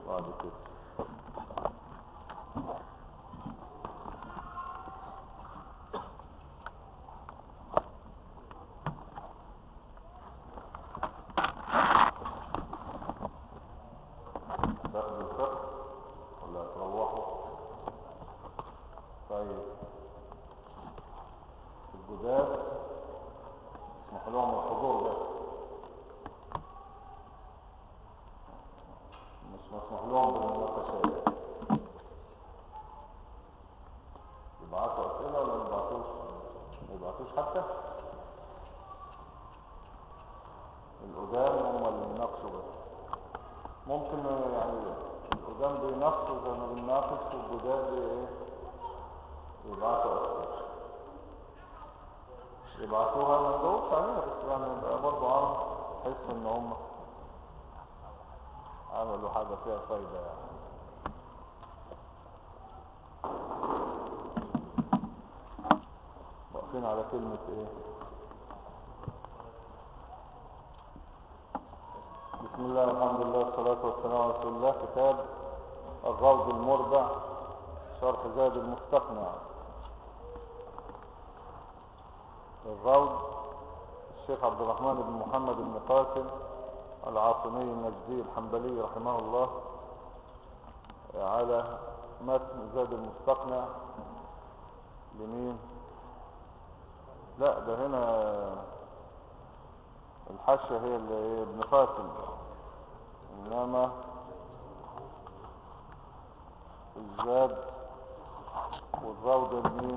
بعد كده. تاخد الفقه ولا هتروحوا؟ طيب الجداد اسمحوا لهم الحضور بس، مش مسموح لهم بالمناقشات. يبعتوا اسئله ولا ما يبعتوش؟ ما يبعتوش حتى القدام هم اللي يناقشوا بس. ممكن يعني القدام بيناقشوا زي ما بنناقش، والجداد ايه يبعتوا اسئله. يبعتوها ما ندورش عليها، بس يعني يبقى برضه عارف تحس ان هم عملوا حاجه فيها فايده يعني. واقفين على كلمه ايه؟ بسم الله الحمد لله والصلاه والسلام على رسول الله. كتاب الروض المربع شرح زاد المستقنع. الروض الشيخ عبد الرحمن بن محمد بن قاسم العاصمي النجدي الحنبلي رحمه الله، على متن زاد المستقنع لمين؟ لا ده هنا الحاشية هي اللي ابن قاسم، انما الزاد والروض لمين؟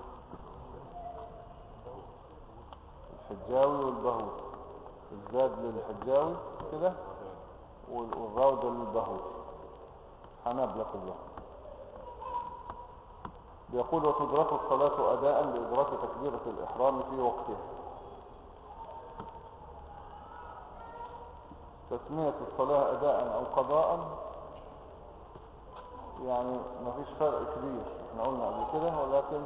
الحجاوي والبهوت. الزاد للحجاوي كده والروض للبهوت، حنابلة كلهم. بيقول وتدرك الصلاة أداء لإدراك تكبيرة الإحرام في وقتها. تسمية الصلاة أداء أو قضاء يعني مفيش فرق كبير، احنا قلنا قبل كده، ولكن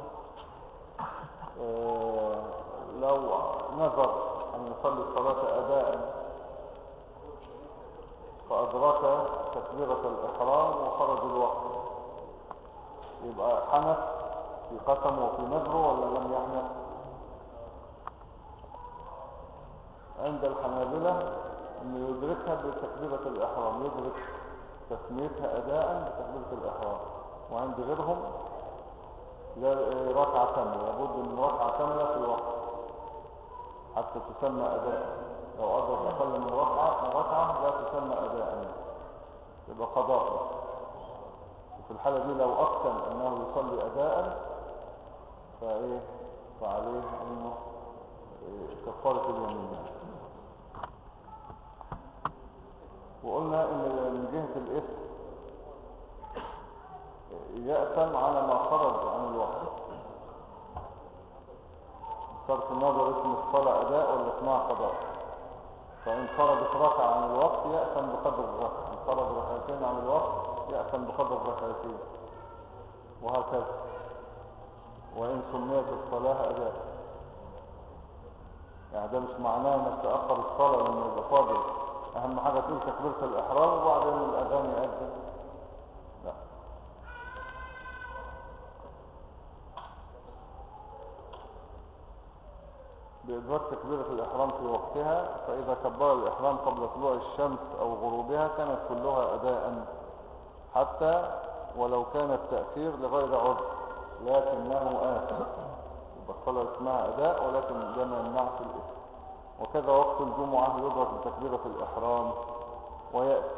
لو نظر أن يصلي الصلاة أداء فأدرك تكبيرة الإحرام وخرج الوقت، يبقى حنث في قسمه وفي نذره ولا لم يحنث؟ عند الحنابلة أنه يدركها بتكبيرة الإحرام، يدرك تسميتها أداء بتكبيرة الإحرام. وعند غيرهم ركعة كاملة، لابد من ركعة كاملة في وقت حتى تسمى أداء. لو أدرك أقل من ركعة لا تسمى أداء، يبقى قضاء. وفي الحالة دي لو أقسم أنه يصلي أداء فعليه أنه كفارة اليمين. وقلنا ان من جهة الاسم يأثم على ما خرج عن الوقت، صرف النظر اسم الصلاة أداء ولا اسمها قضاء. فإن خرجت ركعة عن الوقت يأثم بقدر الركعة، إن خرج ركعتين عن الوقت يأثم بقدر الركعتين، وهكذا. وإن سميت الصلاة أداء يعني ده مش معناه انك تأخر الصلاة لما يبقى فاضل، اهم حاجة تقول تكبيرة الإحرام وبعدين الأذان يأذن، لا. بإدراك تكبيرة الإحرام في وقتها، فإذا كبر الإحرام قبل طلوع الشمس أو غروبها كانت كلها أداء، حتى ولو كان التأخير لغير عذر لكنه آثم، يبقى الصلاة اسمها أداء ولكن ده ما يمنعش الإثم. وكذا وقت الجمعة يدرك بتكبيرة الإحرام ويأتي.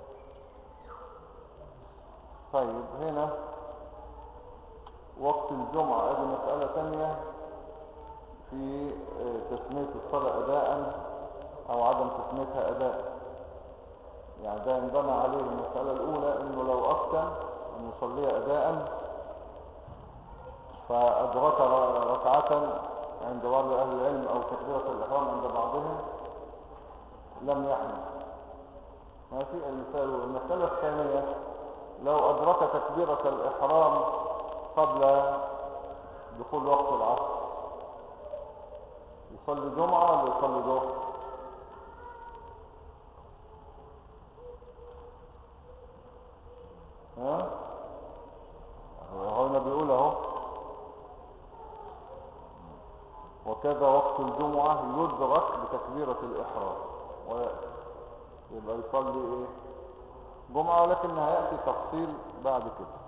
طيب هنا وقت الجمعة هذه مسألة ثانية في تسمية الصلاة أداء أو عدم تسميتها أداء. يعني ده ينبنى عليه المسألة الأولى إنه لو أقسم أن يصلي أداء فأدرك ركعة عند بعض أهل العلم أو تكبيرة الإحرام عند بعضهم لم يحمل. ماشي. المسألة الثانية لو أدرك تكبيرة الإحرام قبل دخول وقت العصر يصلي جمعة ولا يصلي ظهر؟ وكذا وقت الجمعة يدرك بتكبيرة الإحرام يبقى يصلي ايه جمعة، ولكن هيأتي تفصيل بعد كده.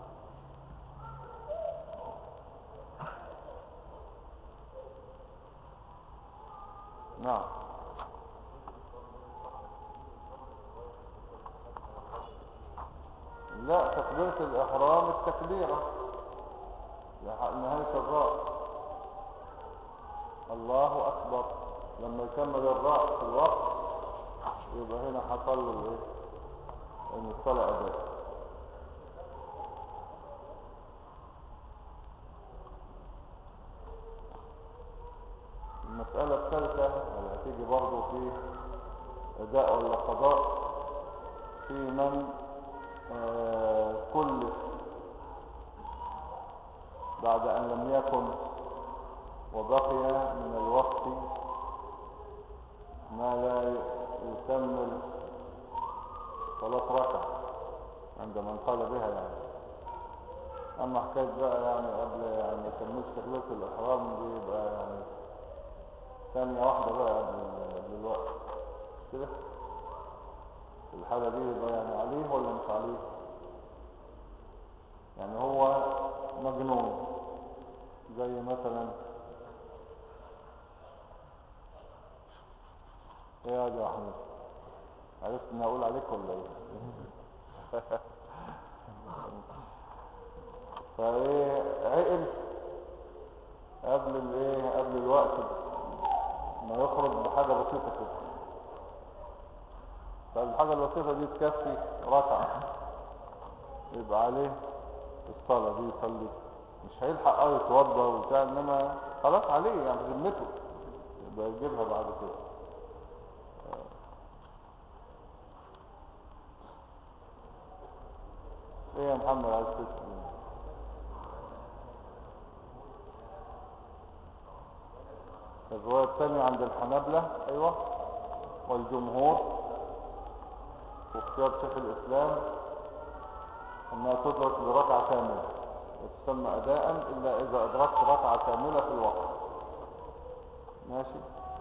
نعم. لا، تكبيرة الإحرام التكبيرة نهاية الرأس، الله أكبر. لما يكمل الرأس في الوقت يبقى هنا حصل له ايه ان الصلاة أداء. المسألة الثالثة اللي هتيجي برضه في أداء ولا قضاء، في من كلف بعد أن لم يكن وبقي من الوقت ما لا يكمل صلاة ركعة عند من قال بها يعني. أما حكاية بقى يعني قبل يعني ما يكملش تكبيرة الإحرام دي يبقى يعني ثانية واحدة بقى قبل الوقت كده، في الحالة دي يبقى يعني عليه ولا مش عليه؟ يعني هو مجنون زي مثلا ايه يا احمد، عرفت اني اقول عليك ولا ايه؟ فايه عقل قبل الوقت ما يخرج بحاجة بسيطة كده، فالحاجة البسيطة دي تكفي ركعة يبقى عليه الصلاة دي يصلي، مش هيلحق يتوضى وبتاع، انما خلاص عليه يعني ذمته يبقى يجيبها بعد كده. ايه يا محمد عايز تسأل؟ الرواية الثانية عند الحنابلة ايوه والجمهور واختيار شيخ الاسلام انها تدرك بركعة كاملة وتسمى اداء الا اذا ادركت ركعة كاملة في الوقت. ماشي.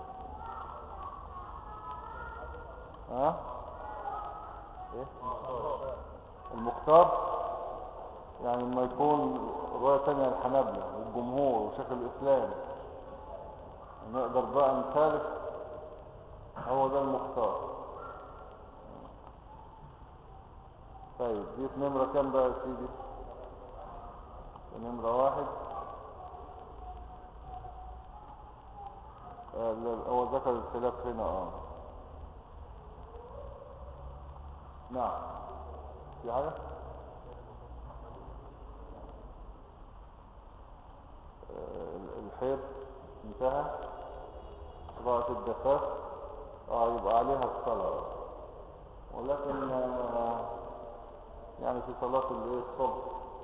ها ايه المختار؟ يعني لما يكون رواية تانية الحنابلة والجمهور وشيخ الاسلام نقدر بقى نخالف، هو ده المختار. طيب دي في نمرة كام بقى يا سيدي؟ في نمرة 1. هو ذكر الخلاف هنا نعم. في حاجة الحيض انتهى، قراءة الجفاف يبقى عليها الصلاة، ولكن يعني في صلاة الصبح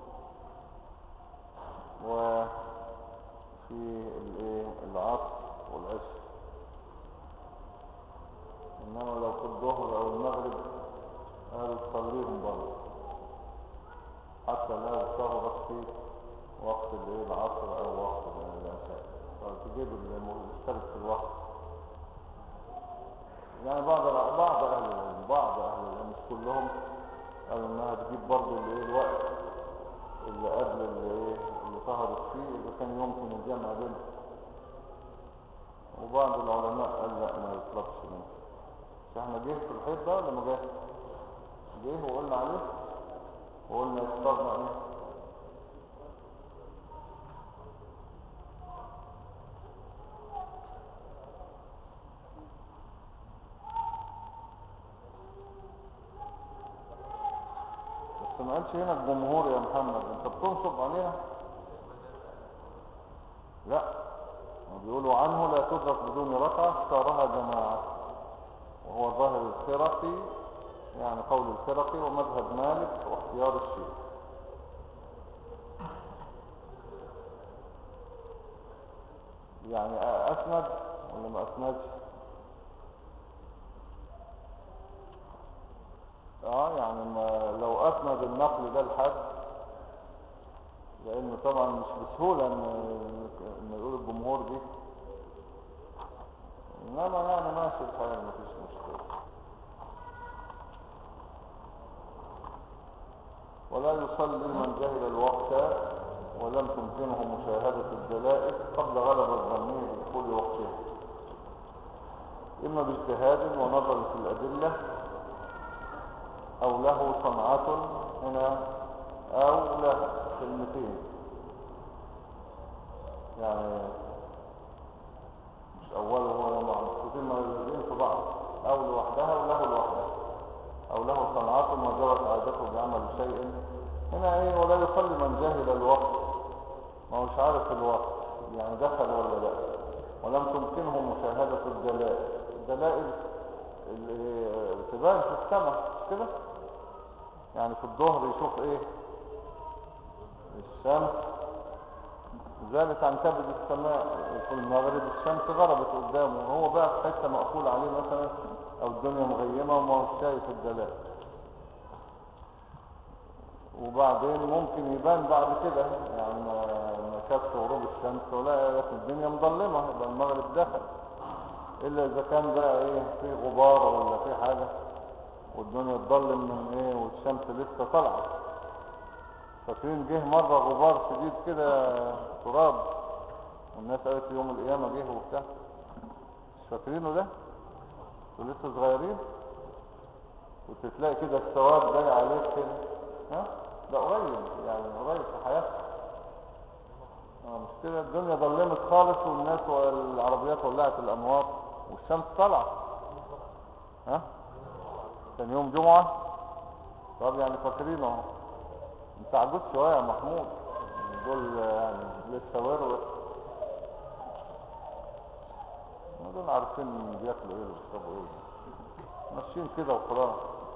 وفي العصر والعشاء، انما لو في الظهر او المغرب قال تصليهم برضه حتى لا تغرق في وقت العصر او وقت العشاء، فتجيب المشترك في الوقت. يعني بعض اهل العلم مش كلهم قالوا انها تجيب برضه الوقت اللي قبل اللي ظهرت فيه اذا كان يمكن الجمع بينهم، وبعض العلماء قال لا ما يطلقش منه. احنا جه في الحيط ده ولا ما جه وقلنا عليه وقلنا يختارنا ايه؟ بس ما قالش هنا الجمهور يا محمد، انت بتنصب عليها. لا، بيقولوا عنه لا تدرك بدون ركعة اختارها جماعة، وهو ظاهر الخرقي يعني قول الخرقي ومذهب مالك واختيار الشيخ. يعني اسند ولا ما اسندش؟ يعني لو اسند النقل ده لحد، لانه طبعا مش بسهولة ان يقول الجمهور دي انما يعني ماشي الحال مفيش مشكلة. ولا يصلي من جهل الوقت ولم تمكنه مشاهدة الدلائل قبل غلبة الظني بدخول وقته، إما باجتهاد ونظر في الأدلة أو له صنعة هنا أو له كلمتين، يعني مش أوله هو مقصودين موجودين في بعض، أو لوحدها وله لوحدها، أو له صنعة وجرت عادته بعمل شيء. هنا إيه؟ ولا يصلي من جهل الوقت، ما هوش عارف الوقت يعني دخل ولا لا، ولم تمكنه مشاهدة الدلائل. الدلائل اللي تبان في السماء مش كده؟ يعني في الظهر يشوف ايه؟ الشمس زالت عن كبد السماء، وفي المغرب الشمس غربت قدامه، وهو بقى في حته مقفول عليه مثلا، او الدنيا مغيمه وما هوش شايف الدلائل. وبعدين ممكن يبان بعد كده، يعني ما شافش غروب الشمس ولا في الدنيا مظلمه، يبقى المغرب دخل، الا اذا كان بقى ايه في غبار ولا في حاجه والدنيا تظلم من ايه والشمس لسه طالعه. فاكرين جه مره غبار شديد كده تراب، والناس قالت يوم القيامه جه وبتاع، مش فاكرينه ده؟ ولسه صغيرين وتلاقي كده السواد جاي عليك كده، ها؟ ده قريب يعني، قريب في حياتك. مش كده؟ الدنيا ظلمت خالص والناس والعربيات ولعت الانوار والشمس طالعه. ها؟ كان يوم جمعه. طب يعني فاكرينه اهو. انت عجوز شويه يا محمود، دول يعني لسه ورور، دول عارفين بياكلوا ايه ويشربوا ايه، ماشيين كده وخلاص.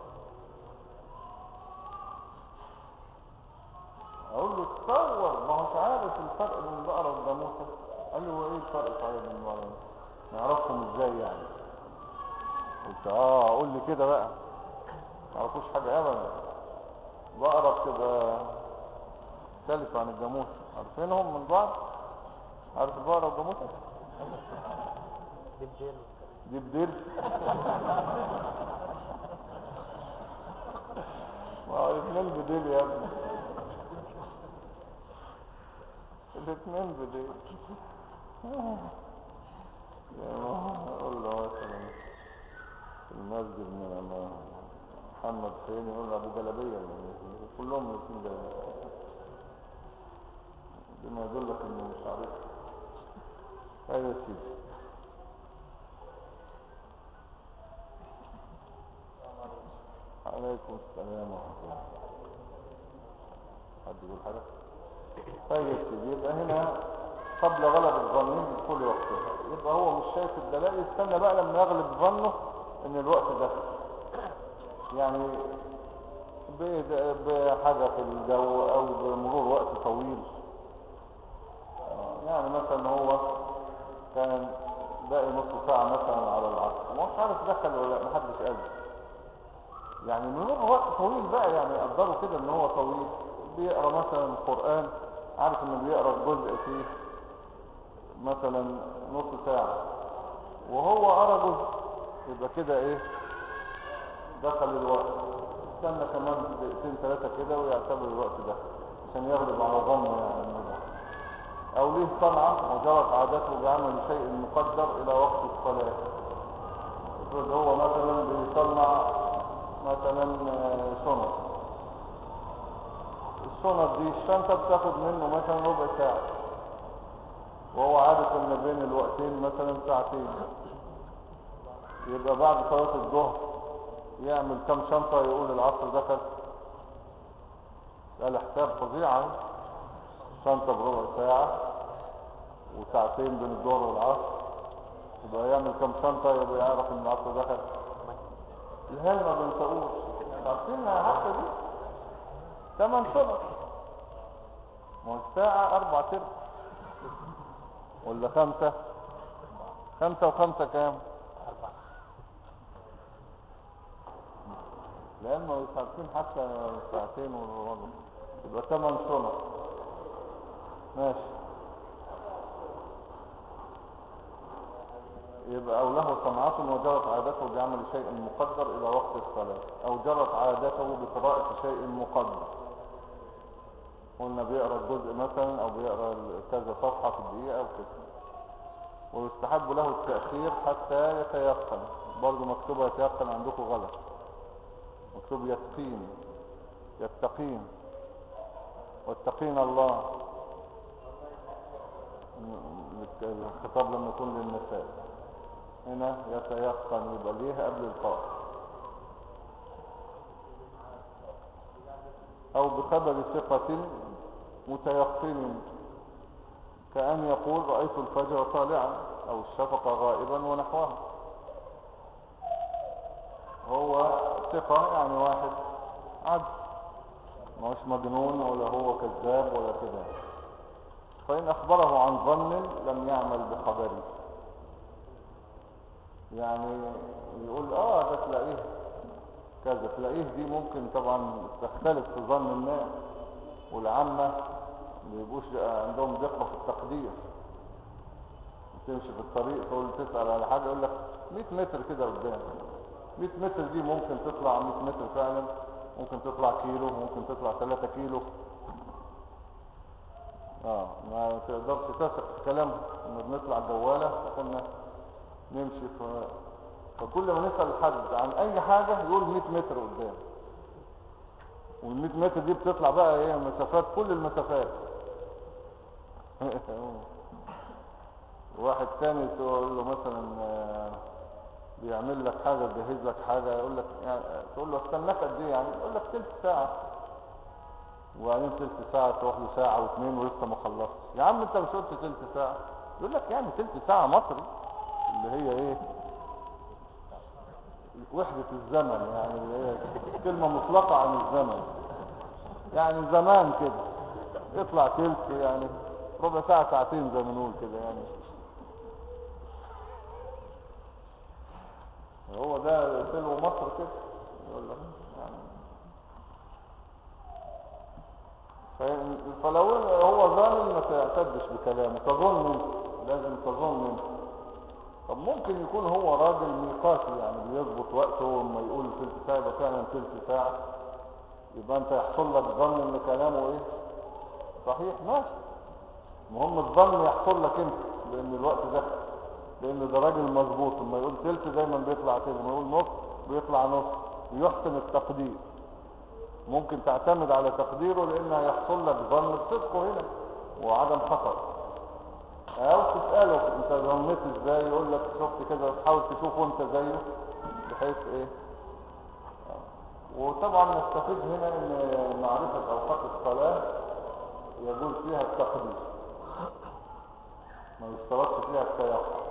اقول له تصور، ما هوش عارف الفرق بين البقره والجاموسه. قال لي هو ايه الفرق صحيح بين البقره؟ نعرفهم ازاي يعني؟ قلت قول لي كده بقى. ما يعرفوش حاجه ابدا. بقره بتبقى مختلفه عن الجاموسه، عارفينهم من بعض. عارف البقره والجاموسه؟ دي بديل. ما هو الاثنين بديل يا ابني، الاثنين بديل. اقول له مثلا في المسجد من محمد فين، يقول له ابو جلبيه، كلهم الاثنين جلبيه، بما يدلك انه مش عارف. ايوه يا سيدي. عليكم السلام ورحمه الله. حد يقول حاجه؟ طيب يا سيدي، يبقى هنا قبل غلب الظنين بدخول وقتها، يبقى هو مش شايف الدلائل، يستنى بقى لما يغلب ظنه ان الوقت دخل، يعني بحاجة في الجو او بمرور وقت طويل. يعني مثلا هو كان باقي نص ساعة مثلا على العصر، مش عارف دخل ولا لا، محدش قال، يعني مرور وقت طويل بقى، يعني قدروا كده ان هو طويل. بيقرأ مثلا القرآن، عارف انه بيقرأ جزء فيه مثلا نص ساعة، وهو قرأ جزء، يبقى كده ايه؟ دخل الوقت. استنى كمان دقيقتين ثلاثة كده ويعتبر الوقت ده، عشان يغلب على ظنه يعني الموضوع. او ليه صنعة وجرت عادته بعمل شيء مقدر الى وقت الصلاة. افرض هو مثلا بيصنع مثلا شنط، الشنط دي الشنطة بتاخد منه مثلا ربع ساعة، وهو عارف ان بين الوقتين مثلا ساعتين، يبقى بعد صلاة الظهر يعمل كم شنطة يقول العصر دخل؟ قال حساب فظيعة، شنطة بربع ساعة وساعتين بين الظهر والعصر، يبقى يعمل كم شنطة يبقى يعرف ان العصر دخل. الهل ما بنساقوش، عارفينها حتى دي 8 شنط، ما هو الساعة 4 تربع ولا 5؟ 5 و5 كام؟ 4. لأنه مش عارفين حتى ساعتين والربع، يبقى 8 شنط. ماشي. يبقى أو له صنعة وجرت عادته بعمل شيء مقدر إلى وقت الصلاة، أو جرت عادته بقراءة شيء مقدر. قلنا بيقرأ الجزء مثلا أو بيقرأ كذا صفحة في الدقيقة أو كده. ويستحب له التأخير حتى يتيقن، برضو مكتوبة يتيقن عندكم غلط، مكتوب يتقين، يتقين، واتقين الله. الخطاب لما يكون للنساء، هنا يتيقن يبقى ليه قبل القاف. او بخبر ثقة متيقن، كأن يقول رأيت الفجر طالعا او الشفق غائبا ونحوه. هو ثقة يعني واحد عدل، مش مجنون ولا هو كذاب ولا كده. فإن أخبره عن ظن لم يعمل بخبره، يعني يقول ده تلاقيه كذا، تلاقيه دي ممكن طبعا تختلف في ظن الناس، والعامة بيبقوش عندهم دقة في التقدير. تمشي في الطريق تقول تسأل على حاجة يقول لك 100 متر كده قدام. 100 متر دي ممكن تطلع 100 متر فعلا، ممكن تطلع كيلو، ممكن تطلع 3 كيلو. ما تقدرش تثق في كلامه. لما بنطلع جوالة كنا نمشي فكل ما نسأل حد عن اي حاجة يقول 100 متر قدام، وال100 متر دي بتطلع بقى ايه مسافات، كل المسافات. واحد تاني تقول له مثلا بيعمل لك حاجة، يجهز لك حاجة، يقول لك يعني تقول له استناك قد ايه، يعني يقول لك تلت ساعة، وبعدين تلت ساعة تروح له ساعة واثنين ولسه ما خلصت. يا عم انت مش قلت تلت ساعة؟ يقول لك يعني تلت ساعة مصري، اللي هي ايه وحدة الزمن، يعني اللي هي كلمة مطلقة عن الزمن، يعني زمان كده يطلع تلت، يعني ربع ساعة ساعتين زي ما نقول كده. يعني هو ده سلو مصر كده يقول لك يعني. فلو هو ظالم ما تعتدش بكلامه، تظن انت، لازم تظن انت. طب ممكن يكون هو راجل ميقاتي، يعني بيظبط وقته، وما يقول تلت ساعة يبقى فعلا تلت ساعة، يبقى انت يحصل لك ظن ان كلامه ايه صحيح، ماشي. المهم الظن يحصل لك انت لان الوقت ده، لان ده راجل مظبوط. لما يقول تلت دايما بيطلع تلت، لما يقول نص بيطلع نص، ويحسن التقدير. ممكن تعتمد على تقديره لان هيحصل لك ظن بصدقه هنا وعدم خطأ. او تسأله انت ظنيت ازاي، يقول لك شفت كده، تحاول تشوفه انت زيه بحيث ايه. وطبعا نستفيد هنا ان معرفة اوقات الصلاة يجوز فيها التقدير، ما يشترطش فيها التيقن.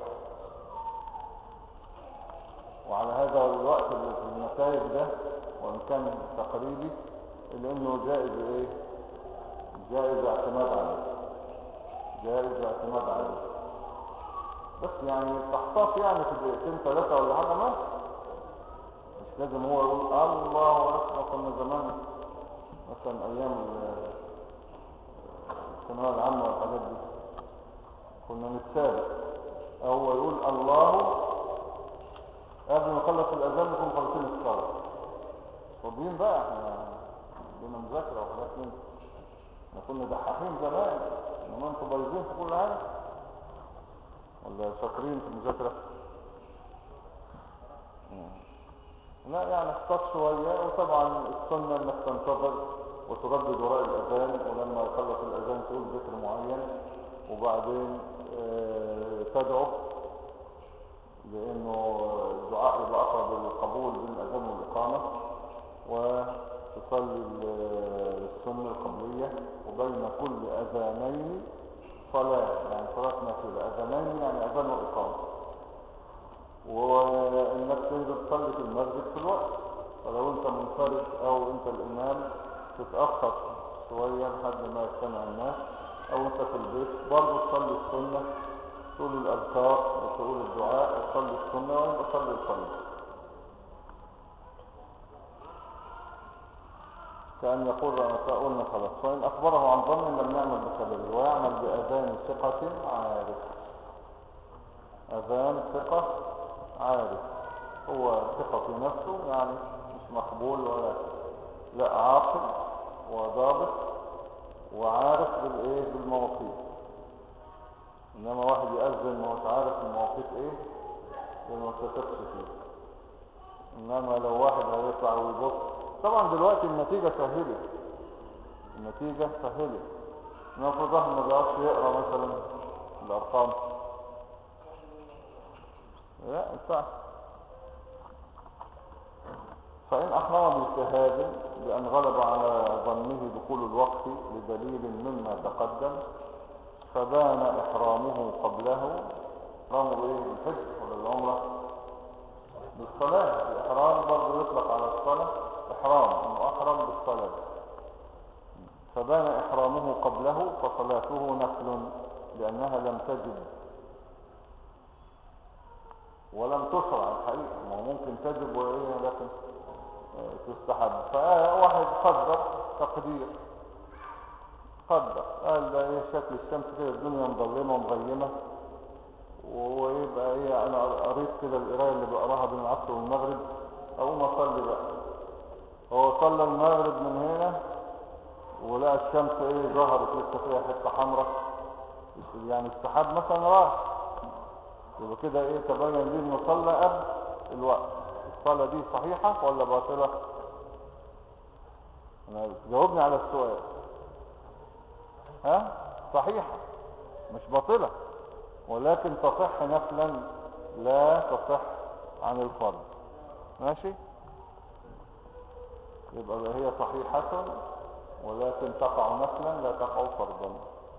وعلى هذا الوقت اللي في النتائج ده، وان كان تقريبي، الا انه جائز ايه، جائز اعتماد عليه، جائز اعتماد عليه. بس يعني تحتاط يعني في دقيقتين ثلاثة ولا حاجة، ما مش لازم هو يقول الله اكبر. كنا زمان مثلا ايام الثانوية العامة والحاجات دي كنا نتسابق، هو يقول الله قبل ما نخلص الاذان نكون خلصين الصلاة، فاضيين بقى، احنا عندنا مذاكرة وحاجات من احنا كنا دحاحين زمان، انما انتوا بايظين في كل حاجة ولا شاطرين في المذاكرة؟ لا يعني احتاط شوية. وطبعا السنة انك تنتظر وتردد وراء الاذان، ولما يخلص الاذان تقول ذكر معين، وبعدين تدعو، لانه الدعاء يبقى اقرب للقبول بين الاذان والاقامة. وتصلي السنة القبلية، وبين كل اذانين صلاة، يعني صلاة نافلة. اذانين يعني اذان واقامة. وانك تنزل تصلي في المسجد في الوقت، فلو انت منفرد او انت الامام تتأخر شوية لحد ما يجتمع الناس، او انت في البيت برضه تصلي السنة، تقول الاذكار وتقول الدعاء وتصلي السنة وتصلي الفريضة. كأن يقول قلنا خلاص. فإن أخبره عن ظن لم يعمل بخبره، ويعمل بأذان ثقة عارف. أذان ثقة عارف، هو ثقة في نفسه يعني، مش مقبول ولا لا، عاقل وضابط وعارف بالايه بالمواقيت. انما واحد يأذن ومش عارف المواقيت ايه وما تثقش فيه. انما لو واحد هيطلع ويبص، طبعا دلوقتي النتيجة سهلت، النتيجة سهلت. نفرض واحد ما بيعرفش يقرا مثلا الارقام، لا ينفع. فإن أحرم باجتهاد بأن غلب على ظنه دخول الوقت لدليل مما تقدم، فبان إحرامه قبله. إحرامه إيه؟ الحج ولا العمرة؟ بالصلاة. الإحرام برضه يطلق على الصلاة إحرام، إنه أحرم بالصلاة. فبان إحرامه قبله فصلاته نفل لأنها لم تجب ولم تشرع الحقيقة. ما ممكن تجب وإيه لكن تستحب. فواحد قدر تقدير، قدر قال ده ايه شكل الشمس كده، الدنيا مظلمه ومغيمه، ويبقى ايه انا قريت كده القرايه اللي بقراها بين العصر والمغرب، اقوم اصلي بقى. هو صلى المغرب من هنا ولقى الشمس ايه ظهرت لسه فيها حته حمراء، يعني السحاب مثلا راح، يبقى كده ايه تبين لي انه صلى قبل الوقت. الصلاه دي صحيحه ولا باطله؟ جاوبني على السؤال. ها؟ صحيحة مش باطلة، ولكن تصح نفلا لا تصح عن الفرض. ماشي؟ يبقى هي صحيحة ولكن تقع نفلا لا تقع فرضا.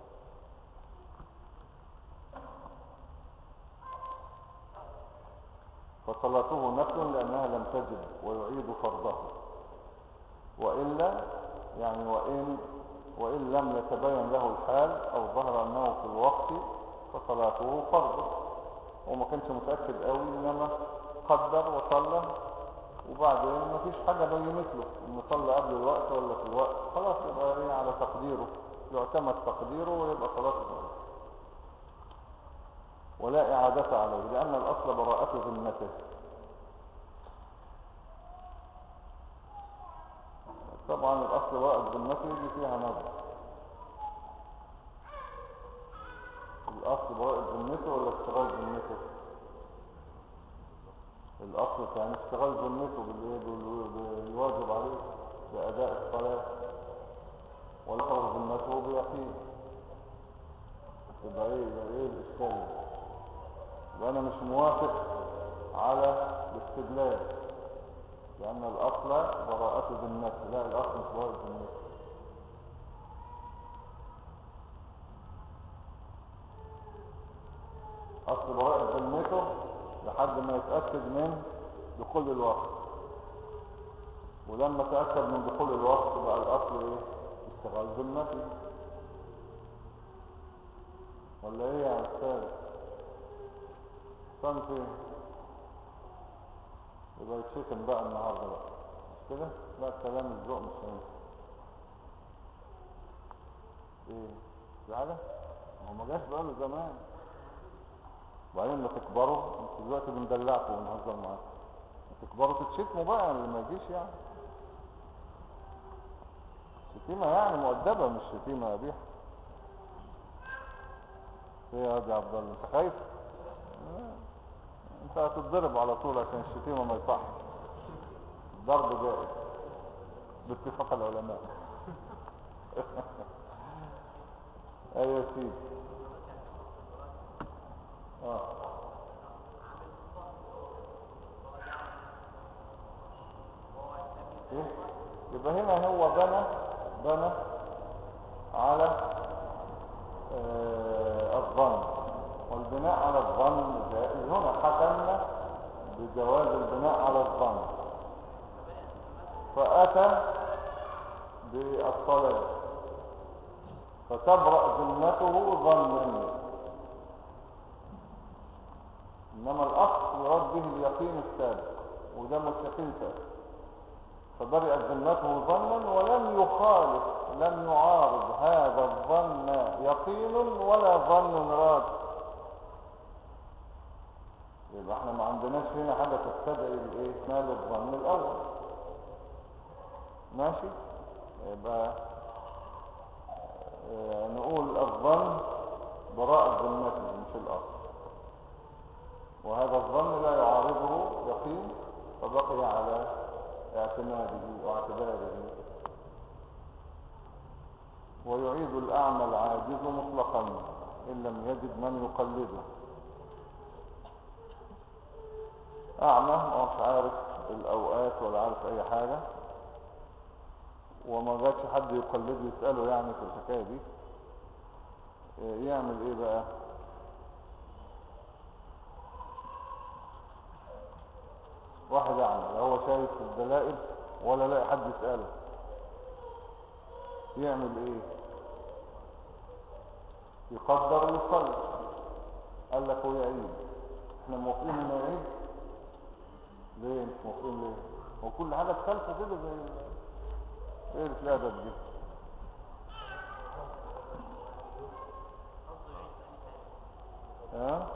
فصلاته نفل لأنها لم تجب ويعيد فرضه، وإلا يعني وإن لم يتبين له الحال أو ظهر أنه في الوقت فصلاته فرض. وما كانش متأكد قوي، إنما قدر وصلى، وبعدين ما فيش حاجة بينت له إنه صلى قبل الوقت ولا في الوقت، خلاص يبقى ايه على تقديره، يعتمد تقديره ويبقى صلاته فرض ولا إعادة عليه، لأن الأصل براءة ذمته. طبعا الأصل براءة ذمته دي فيها نظر، الأصل براءة ذمته ولا اشتغال ذمته؟ الأصل كان اشتغال ذمته بالواجب عليه بأداء الصلاة، والأصل ذمته بيقين. يبقى ايه الإشكال؟ يبقى أنا مش موافق على الاستدلال، لأن الأصل براءة ذمته. لا، الأصل مش براءة ذمته. أصل براءة ذمته لحد ما يتأكد من دخول الوقت، ولما تأكد من دخول الوقت بقى الأصل ايه؟ اشتغال ذمته. ولا ايه يا أستاذ؟ فين؟ يبقى يتشتم بقى النهارده بقى، مش كده؟ لا، كلام الذوق مش هينفع. ايه زعلة؟ ما جاش بقاله زمان. وبعدين لما تكبروا انتوا دلوقتي بندلعكم ونهزر معاكم، تكبروا تتشتموا بقى اللي ما يجيش يعني. شتيمة يعني مؤدبة، مش شتيمة قبيحة. ايه يا واد يا عبد الله، انت خايف؟ انت هتتضرب على طول عشان الشتيمة ما يصحش. الضرب جائز باتفاق العلماء. ايوه يا سيدي. إيه؟ يبقى هنا هو بنى على الظن، والبناء على الظن جائز. هنا حكمنا بجواز البناء على الظن، فأتى بالصلاة فتبرأ ذمته ظنا. إنما الأصل يراد به اليقين السابق، وده مش يقين سابق، فبرئت ذمته ظنا ولم يخالف، لم يعارض هذا الظن يقين ولا ظن راد. يبقى احنا ما عندناش هنا حاجة تستدعي الايه مال الظن الاول. ماشي. يبقى نقول الظن براءة ذمته مش الاصل، وهذا الظن لا يعارضه يقين فبقي على اعتماده واعتباره. ويعيد الأعمى العاجز مطلقا إن لم يجد من يقلده. أعمى مش عارف الأوقات ولا عارف أي حاجة، وما جاتش حد يقلده يسأله يعني في الحكاية دي، يعمل إيه بقى؟ واحد أعمى لا هو شايف الدلائل ولا لاقي حد يسأله، يعمل إيه؟ يقدر ويصلي. قال لك هو يعيد. احنا موافقين انه يعيد؟ ليه مش موافقين ليه؟ هو كل حاجه تخالفه كده زي ايه الادب دي؟ ها؟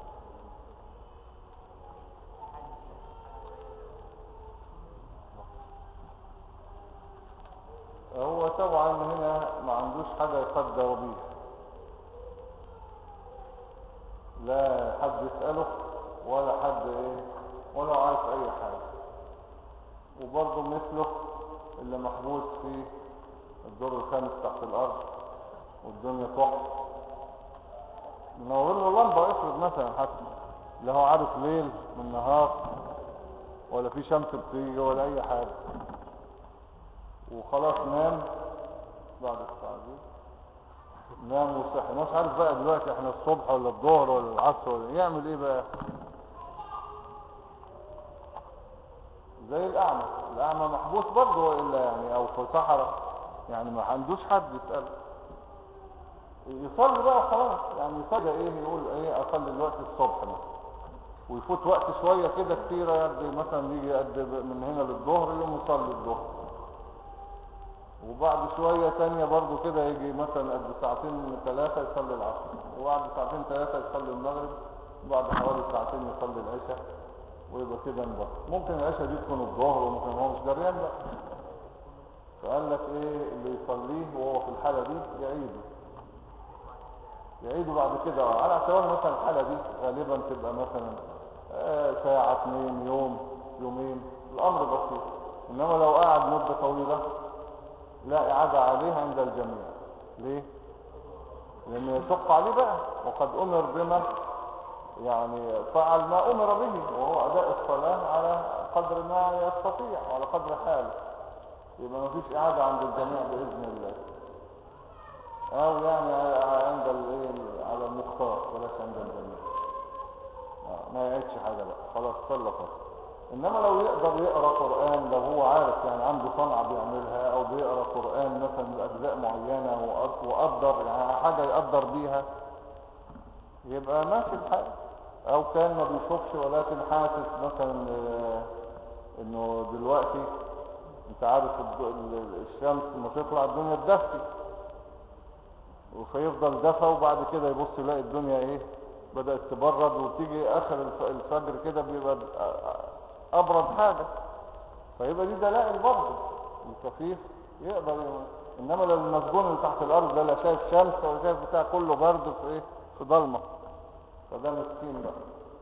هو طبعا هنا ما عندوش حاجه يقدر بيها، لا حد يسأله ولا حد ايه ولا عارف اي حاجة. وبرضه مثله اللي محبوس في الدور الخامس تحت الارض والدنيا تقف، منور له لمبة افرض مثلا حتى، لا هو عارف ليل من نهار ولا في شمس بتيجي ولا اي حاجة، وخلاص نام بعد الساعة دي، نام وصحي مش عارف بقى دلوقتي احنا الصبح ولا الظهر ولا العصر ولا يعمل ايه بقى؟ زي الأعمى محبوس برضه إلا يعني أو في صحراء يعني ما عندوش حد يسأله، يصلي بقى خلاص يعني يصلي ايه يقول ايه اصلي دلوقتي الصبح مثلا، ويفوت وقت شوية كده كتيرة يقضي مثلا يجي قد من هنا للظهر يوم يصلي الظهر، وبعد شوية تانية برضه كده يجي مثلا قد ساعتين ثلاثة يصلي العصر، وبعد ساعتين ثلاثة يصلي المغرب، وبعد حوالي ساعتين يصلي العشاء، ويبقى كده انبسط. ممكن العشاء دي تكون الظهر وممكن هو مش دريان بقى. فقال لك ايه اللي يصليه وهو في الحالة دي يعيدوا بعد كده على اعتبار مثلا الحالة دي غالبا تبقى مثلا ساعة 2 يوم يومين، الامر بسيط. انما لو قعد مدة طويلة لا اعادة عليه عند الجميع. ليه؟ لان يشق عليه بقى، وقد امر بما يعني فعل ما امر به، وهو اداء الصلاة على قدر ما يستطيع وعلى قدر حاله، يبقى ما فيش اعادة عند الجميع باذن الله، او يعني عند على المختار بلاش عند الجميع، ما يعيدش حاجة بقى خلاص صلى خلاص. انما لو يقدر يقرأ قرآن، لو هو عارف يعني عنده صنعة بيعملها او بيقرأ قرآن مثلا اجزاء معينة وقدر يعني حاجة يقدر بيها، يبقى ماشي الحال. او كان ما بيشوفش ولكن حاسس مثلا انه دلوقتي انت عارف الشمس لما تطلع الدنيا تدفي، فيفضل دفى وبعد كده يبص يلاقي الدنيا ايه بدأت تبرد، وتيجي اخر الفجر كده بيبقى ابرد حاجة، فيبقى دي دلائل برضه الكفيف يقدر انما لو المسجون اللي تحت الارض ده لا شايف شمس ولا شايف بتاع كله برد في ايه في ضلمه، فده مسكين بقى.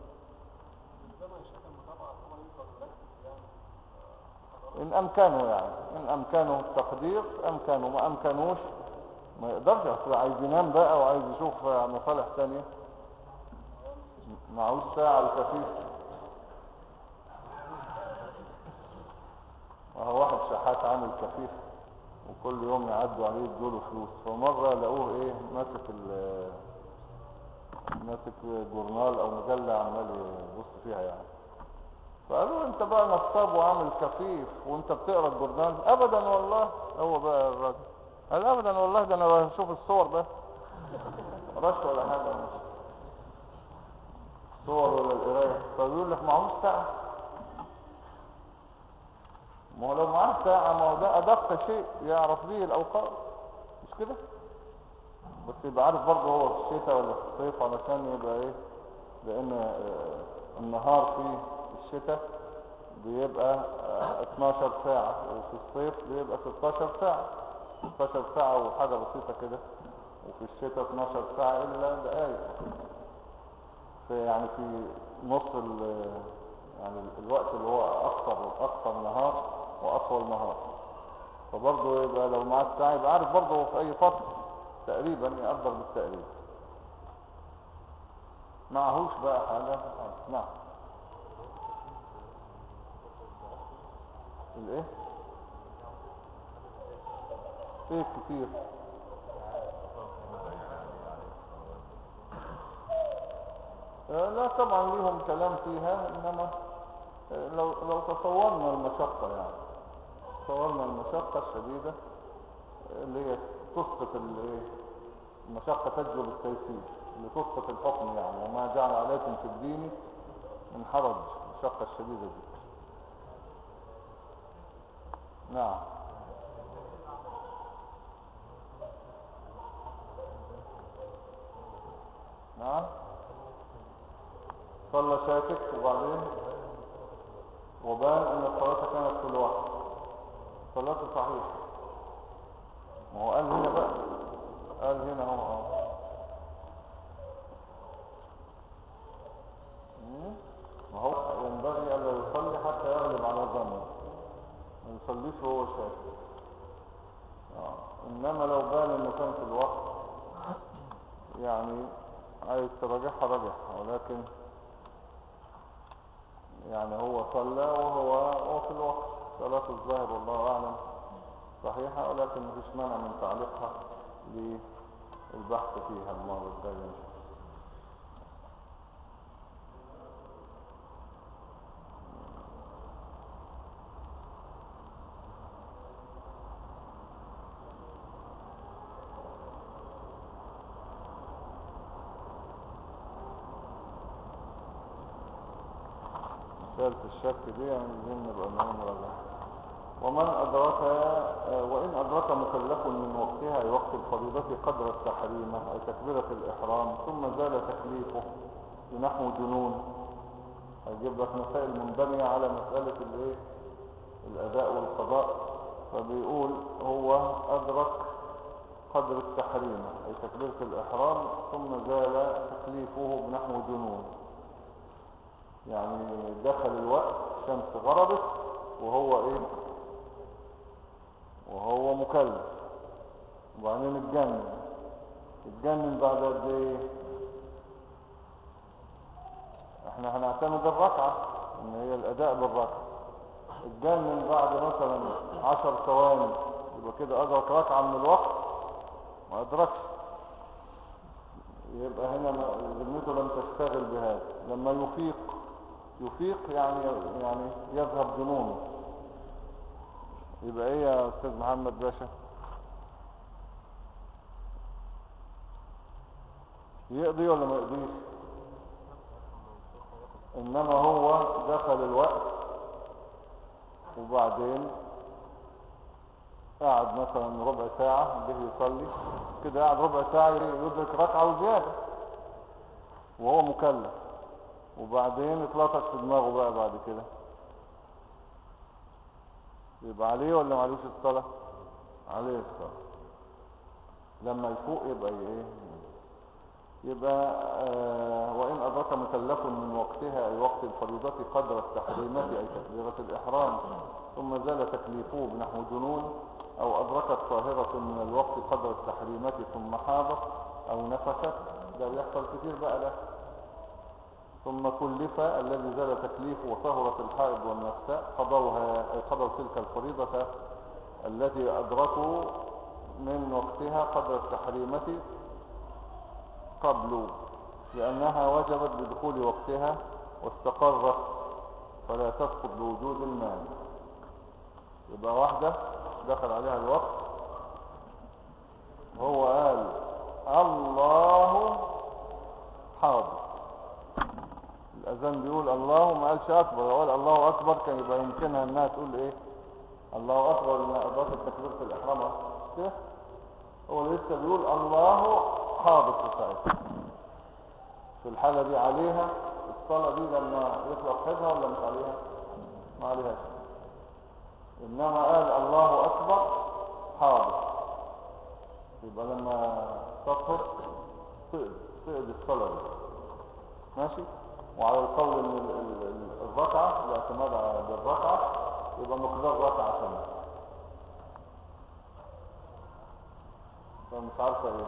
ان امكانه يعني ان امكانه التقدير امكانه، ما امكانوش ما يقدرش، اصل عايز ينام بقى وعايز يشوف مصالح تانية، معهوش ساعة الكفيف. وهو واحد شحات عامل كفيف وكل يوم يعدوا عليه يدوله فلوس، فمرة لقوه ايه ماسك جورنال او مجلة عمال يبص فيها يعني، فقالوا انت بقى نصاب وعامل كفيف وانت بتقرا الجورنال؟ ابدا والله. هو بقى الراجل قال ابدا والله، ده انا بشوف الصور بس، رش ولا حاجه مش صور ولا القرايه. فبيقول لك معهوش ساعه، ما هو لو معاه ساعه ما هو ده ادق شيء يعرف بيه الاوقات مش كده، بس يبقى عارف برضه هو في الشتاء ولا في الصيف علشان يبقى ايه، لان النهار في الشتاء بيبقى 12 ساعة، وفي الصيف بيبقى 16 ساعة، 16 ساعة وحاجة بسيطة كده، وفي الشتاء 12 ساعة إلا دقايق. يعني في نص يعني الوقت اللي هو أكثر نهار وأطول نهار. فبرضه يبقى لو معاه الساعة يبقى عارف برضه هو في أي فصل تقريبا يقدر بالتقريب. معهوش بقى حاجة. نعم. الايه؟ ايه كتير؟ لا طبعا ليهم كلام فيها، انما لو تصورنا المشقة، يعني تصورنا المشقة الشديدة اللي هي تسقط المشقة تجلب التيسير، اللي تسقط الحكم يعني، وما جعل عليكم في الدين من حرج، المشقة الشديدة دي. نعم. نعم. صلى شاكك وبعدين وبان ان الصلاة كانت في الوقت، صلاته صحيحة. ما هو قال هنا بقى، قال هنا هو ما هو ينبغي ألا يصلي حتى يغلب على ظنه، ما يصليش وهو شاكك. انما لو بان انه كان في الوقت يعني عايز تراجعها راجعها، ولكن يعني هو صلى وهو في الوقت، صلاة الظاهر والله أعلم صحيحة، ولكن مفيش مانع من تعليقها للبحث فيها المرة الجاية. مسألة الشك دي يعني لازم نبقى نراجعها. وإن أدرك مكلف من وقتها أي وقت الفريضة قدر التحريمة أي تكبيرة الإحرام ثم زال تكليفه بنحو جنون، هيجيب لك مسائل منبنية على مسألة الأداء والقضاء. فبيقول هو أدرك قدر التحريمة أي تكبيرة الإحرام ثم زال تكليفه بنحو جنون، يعني دخل الوقت الشمس غربت وهو مكلف، وبعدين اتجنن بعد قد ايه؟ احنا هنعتمد الركعة ان هي الاداء بالركعة. اتجنن بعد مثلا 10 ثواني، يبقى كده ادرك ركعة من الوقت؟ ما ادركش، يبقى هنا ذمته لم تشتغل بهذا. لما يفيق يعني يذهب جنونه. يبقى ايه يا استاذ محمد باشا؟ يقضي ولا ما يقضيش؟ انما هو دخل الوقت وبعدين قعد مثلا ربع ساعة به يصلي كده، قعد ربع ساعة يدرك ركعة وزيادة وهو مكلف، وبعدين اتلطش في دماغه بقى بعد كده، يبقى عليه ولا معلوش الصلاة؟ عليه الصلاة. لما يفوق يبقى وإن أدرك مكلف من وقتها أي وقت الفريضة قدر التحريمة أي تكبيرة الإحرام ثم زال تكليفه بنحو جنون، أو أدركت طاهرة من الوقت قدر التحريمة ثم حاضت أو نفست، ده بيحصل كتير بقى ده. ثم كلف الذي زال تكليفه وطهرت الحائض والنفساء قضوا تلك الفريضة التي أدركوا من وقتها قدر التحريمة قبل، لأنها وجبت بدخول وقتها واستقرت فلا تسقط بوجود المانع. يبقى واحدة دخل عليها الوقت وهو قال الله حاضر، الأذان بيقول الله، ما قالش أكبر، لو قال الله أكبر كان يبقى يمكنها أنها تقول إيه؟ الله أكبر لما أضافت تكبيرة الإحرام كده. هو لسه بيقول الله حاضر في ساعتها، في الحالة دي عليها الصلاة دي لما يطلق حيضها ولا مش عليها؟ ما عليهاش. إنما قال الله أكبر حاضر، يبقى لما تطهر تقضي الصلاة دي. ماشي. وعلى القول ان الركعة الاعتماد على الركعة يبقى مقدار ركعة كاملة. فمش عارفة ايه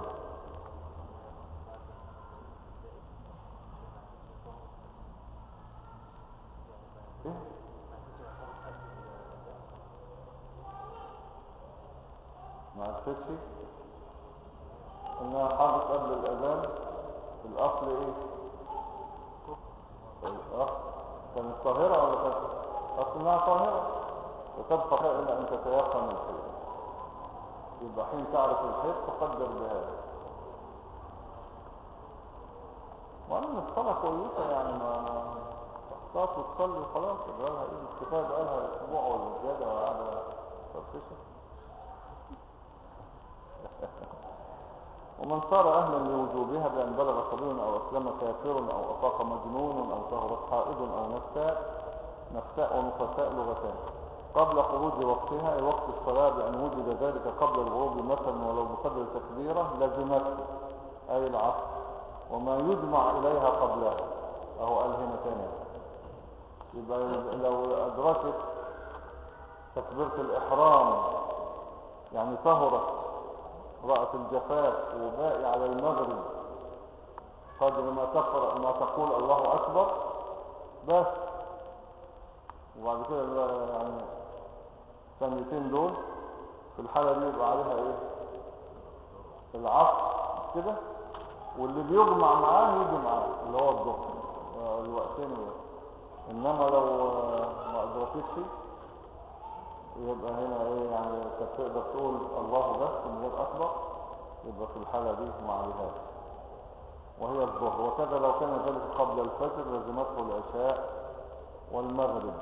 ايه ما عرفتش انها حاضت قبل الاذان. الاصل ايه؟ كانت طاهرة ولا كانت اصلها طاهرة، وتبقى الى ان تتيقن الحيض. يبقى حين تعرف الحيض تقدر بهذا. وأن الصلاة كويسة يعني ما تحتاط وتصلي وخلاص. بقالها ايه الكفاية، بقالها اسبوع ولا زيادة وقاعدة ترفشة. ومن صار أهلا لوجوبها بأن بلغ صبي أو أسلم كافر أو أطاق مجنون أو طهرت حائض أو نفساء ونفساء لغتان قبل خروج وقتها، أي وقت الصلاة، بأن وجد ذلك قبل الغروب مثلا ولو بقدر تكبيرة لزمته، أي العصر، وما يجمع إليها قبلها. أهو قال هنا تاني. يبقى لو أدركت تكبيرة الإحرام يعني طهرت، رأت الجفاف وباقي على المغرب قدر ما تقول الله أكبر بس، وبعد كده يعني ثانيتين دول في الحالة دي يبقى عليها ايه؟ العصر كده، واللي بيجمع معاه يجي معاه اللي هو الظهر الوقتين دول. انما لو ما ادركتش يبقى هنا ايه يعني تقدر تقول الله بس من غير اكبر، يبقى في الحالة دي ما عليهاش وهي الظهر. وكذا لو كان ذلك قبل الفجر لزمته العشاء والمغرب.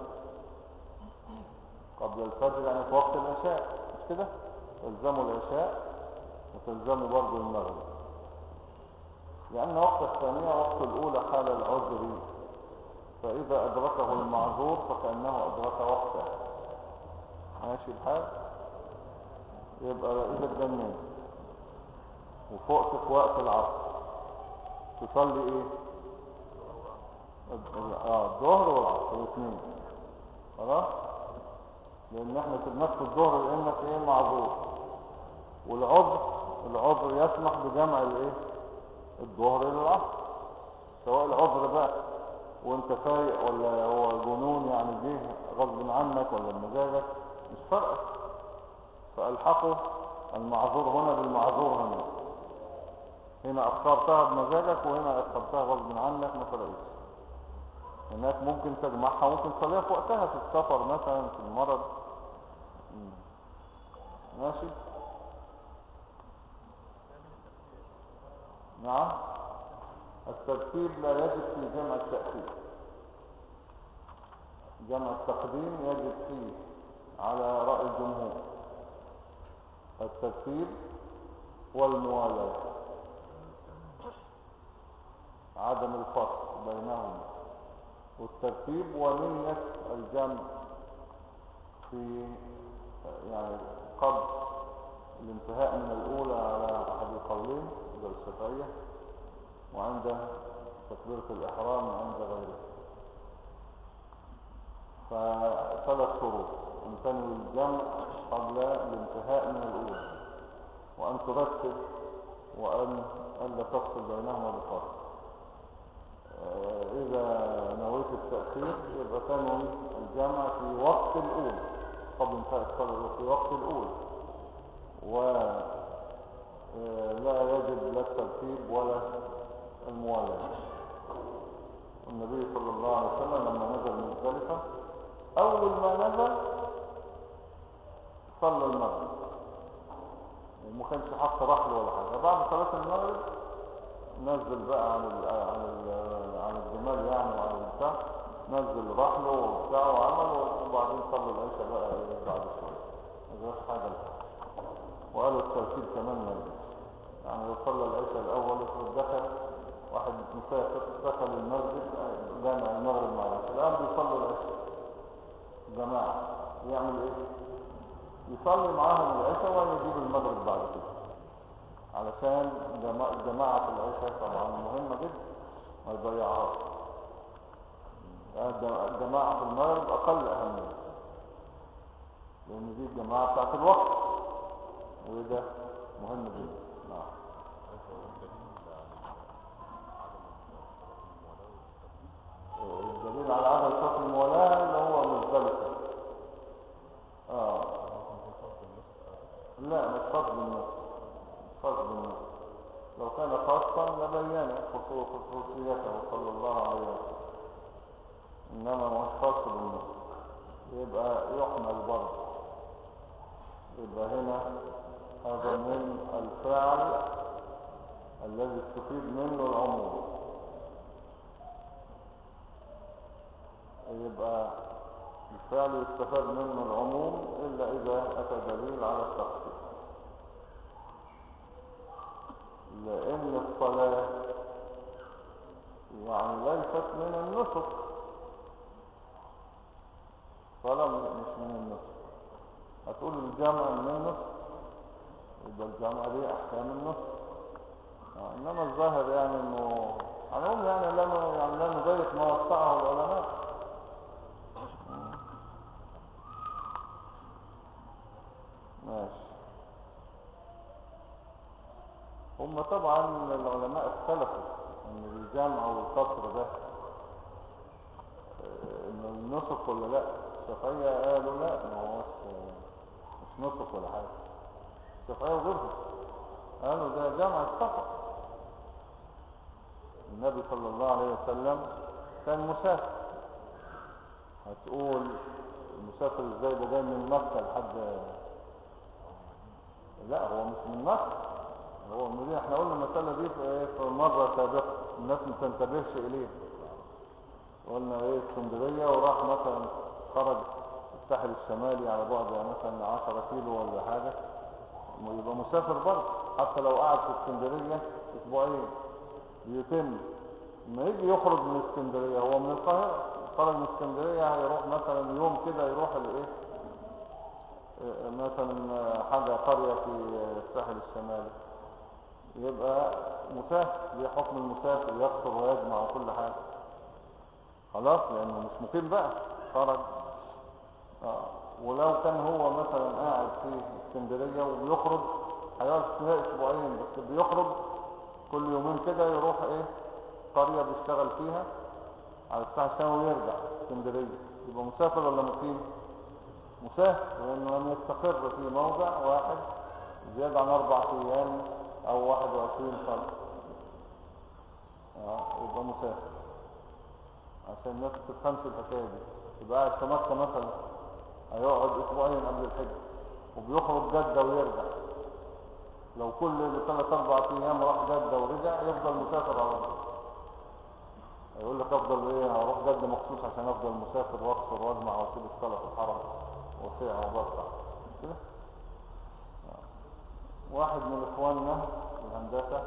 قبل الفجر يعني في وقت العشاء، مش كده؟ تلزموا العشاء وتلزموا برضو المغرب، لأن وقت الثانية وقت الأولى حال العذر، فإذا أدركه المعذور فكأنه أدرك وقته. ماشي الحال. يبقى إذا اتجننت وفقت في وقت العصر تصلي ايه؟ الظهر والعصر الاثنين. خلاص، لان احنا سبناك في الظهر لانك ايه؟ معذور. والعذر يسمح بجمع الايه؟ الظهر للعصر، سواء العذر بقى وانت فايق ولا هو جنون يعني جه غصب عنك ولا بمزاجك، مش فارقه. فالحقوا المعذور هنا بالمعذور هنا اخترتها بمزاجك وهنا اخترتها غصب عنك، ما فرقتش. هناك ممكن تجمعها وممكن تصليها في وقتها في السفر مثلا، في المرض. ماشي. نعم. الترتيب لا يجب في جمع التأخير. جمع التقديم يجب فيه على رأي الجمهور الترتيب والموالاة، عدم الفصل بينهم. والترتيب ونية الجمع في يعني قبل الانتهاء من الأولى على أحد القولين إذا الشافعية، وعند تكبيرة الإحرام عند غيره. فثلاث شروط: أن تنوي الجمع قبل الانتهاء من الأولى، وأن ترتب، وأن ألا تفصل بينهما بفصل. إذا نويت التأخير يبقى تنوي الجمع في وقت الأولى قبل انتهاء الصلاة، في وقت الأولى، ولا يجب لا الترتيب ولا الموالاة. النبي صلى الله عليه وسلم لما نزل مزدلفة أول ما نزل صلى المغرب، وما كانش حتى رحل ولا حاجة. بعد صلاة المغرب نزل بقى عن الجمال يعني وعن البتاع، نزل رحله وبتاع وعمل، وبعدين صلى العشاء بقى بعد شوية. ما جاش حاجة لها. وقالوا الترتيب كمان ما يجيش، يعني لو صلى العشاء الأول يخرج دخل واحد مسافر دخل المسجد جامع المغرب مع العشاء، الآن بيصلوا العشاء جماعة، يعمل ايه؟ يصلي معاهم العشاء ويجيب المغرب بعد كده، علشان جماعة العشاء طبعا مهمة جدا ما يضيعهاش. الجماعة في المغرب أقل أهمية، لأن دي الجماعة بتاعت الوقت، وده مهم جدا. نعم. الدليل على عدم صرف المولاة اللي هو مزدلفة. لا، مش خاص بالنص، خاص بالنص. لو كان خاصا لبين خصوصيته صلى الله عليه وسلم، انما مش خاص بالنص، يبقى يحمل برضه. يبقى هنا هذا من الفعل الذي استفيد منه العموم، يبقى الفعل يستفاد منه العموم إلا إذا أتى دليل على التخصيص. لأن الصلاة يعني ليست من النسك، الصلاة مش من النسك. هتقول الجامع من النسك، يبقى الجامع دي أحكام النسك. إنما الظاهر يعني إنه عنهم يعني لا نضيق ما وسعه العلماء. ماشي. هم طبعا العلماء اختلفوا ان الجمع والقصر ده انه النسك ولا لا. الشافعية قالوا لا، ما هو مش نسك ولا حاجة. الشافعية وغيرهم قالوا ده جمع السفر. النبي صلى الله عليه وسلم كان مسافر. هتقول المسافر ازاي ده جاي من مكة لحد؟ لا، هو مش من مكة، هو المدينة. احنا قلنا المسألة دي في مرة سابقة، الناس ما تنتبهش اليه. قلنا ايه، اسكندرية وراح مثلا خرج الساحل الشمالي على بعد مثلا 10 كيلو ولا حاجة، يبقى مسافر برضه. حتى لو قعد في اسكندرية اسبوعين بيتم. لما يجي يخرج من اسكندرية، هو من القاهرة، خرج من اسكندرية هيروح مثلا يوم كده، يروح الايه مثلا حاجة قرية في الساحل الشمالي، يبقى مسافر. ليه حكم المسافر، يقصر ويجمع وكل حاجة خلاص، لانه مش مقيم بقى، خرج. ولو كان هو مثلا قاعد في اسكندرية وبيخرج، هيقعد في اسبوعين بس، بيخرج كل يومين كده، يروح ايه قرية بيشتغل فيها على الساعة الشمالية ويرجع اسكندرية، يبقى مسافر ولا مقيم؟ مسافر، لانه لم يستقر في موضع واحد زيادة عن 4 ايام او 21 سنة، يبقى مسافر. عشان الناس تفهمش الحكاية دي. يبقى قاعد في مكة مثلا، هيقعد اسبوعين قبل الحج وبيخرج جدة ويرجع، لو كل 3-4 ايام راح جدة ورجع، يفضل مسافر على طول. يقول لك افضل ايه، هروح جدة مخصوص عشان افضل مسافر واقصر واجمع واسيب الصلاة في الحرم وسيع وبرطع كده. واحد من اخواننا في الهندسة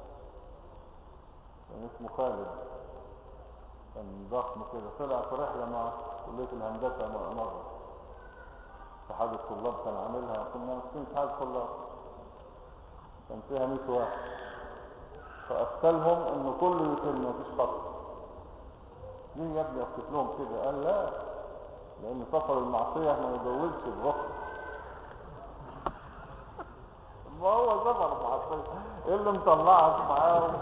كان اسمه خالد، كان ضخم كده، طلع في رحلة مع كلية الهندسة مرة، اتحاد الطلاب كان عاملها، كنا ماسكين اتحاد الطلاب، كان فيها 100 واحد، فأفتلهم انه كله يتم مفيش خط. ليه يا ابني افتت لهم كده؟ قال لا، لان سفر المعصية ما يجوزش الرخص. ما هو سفر المعصية ايه اللي مطلعك معاهم؟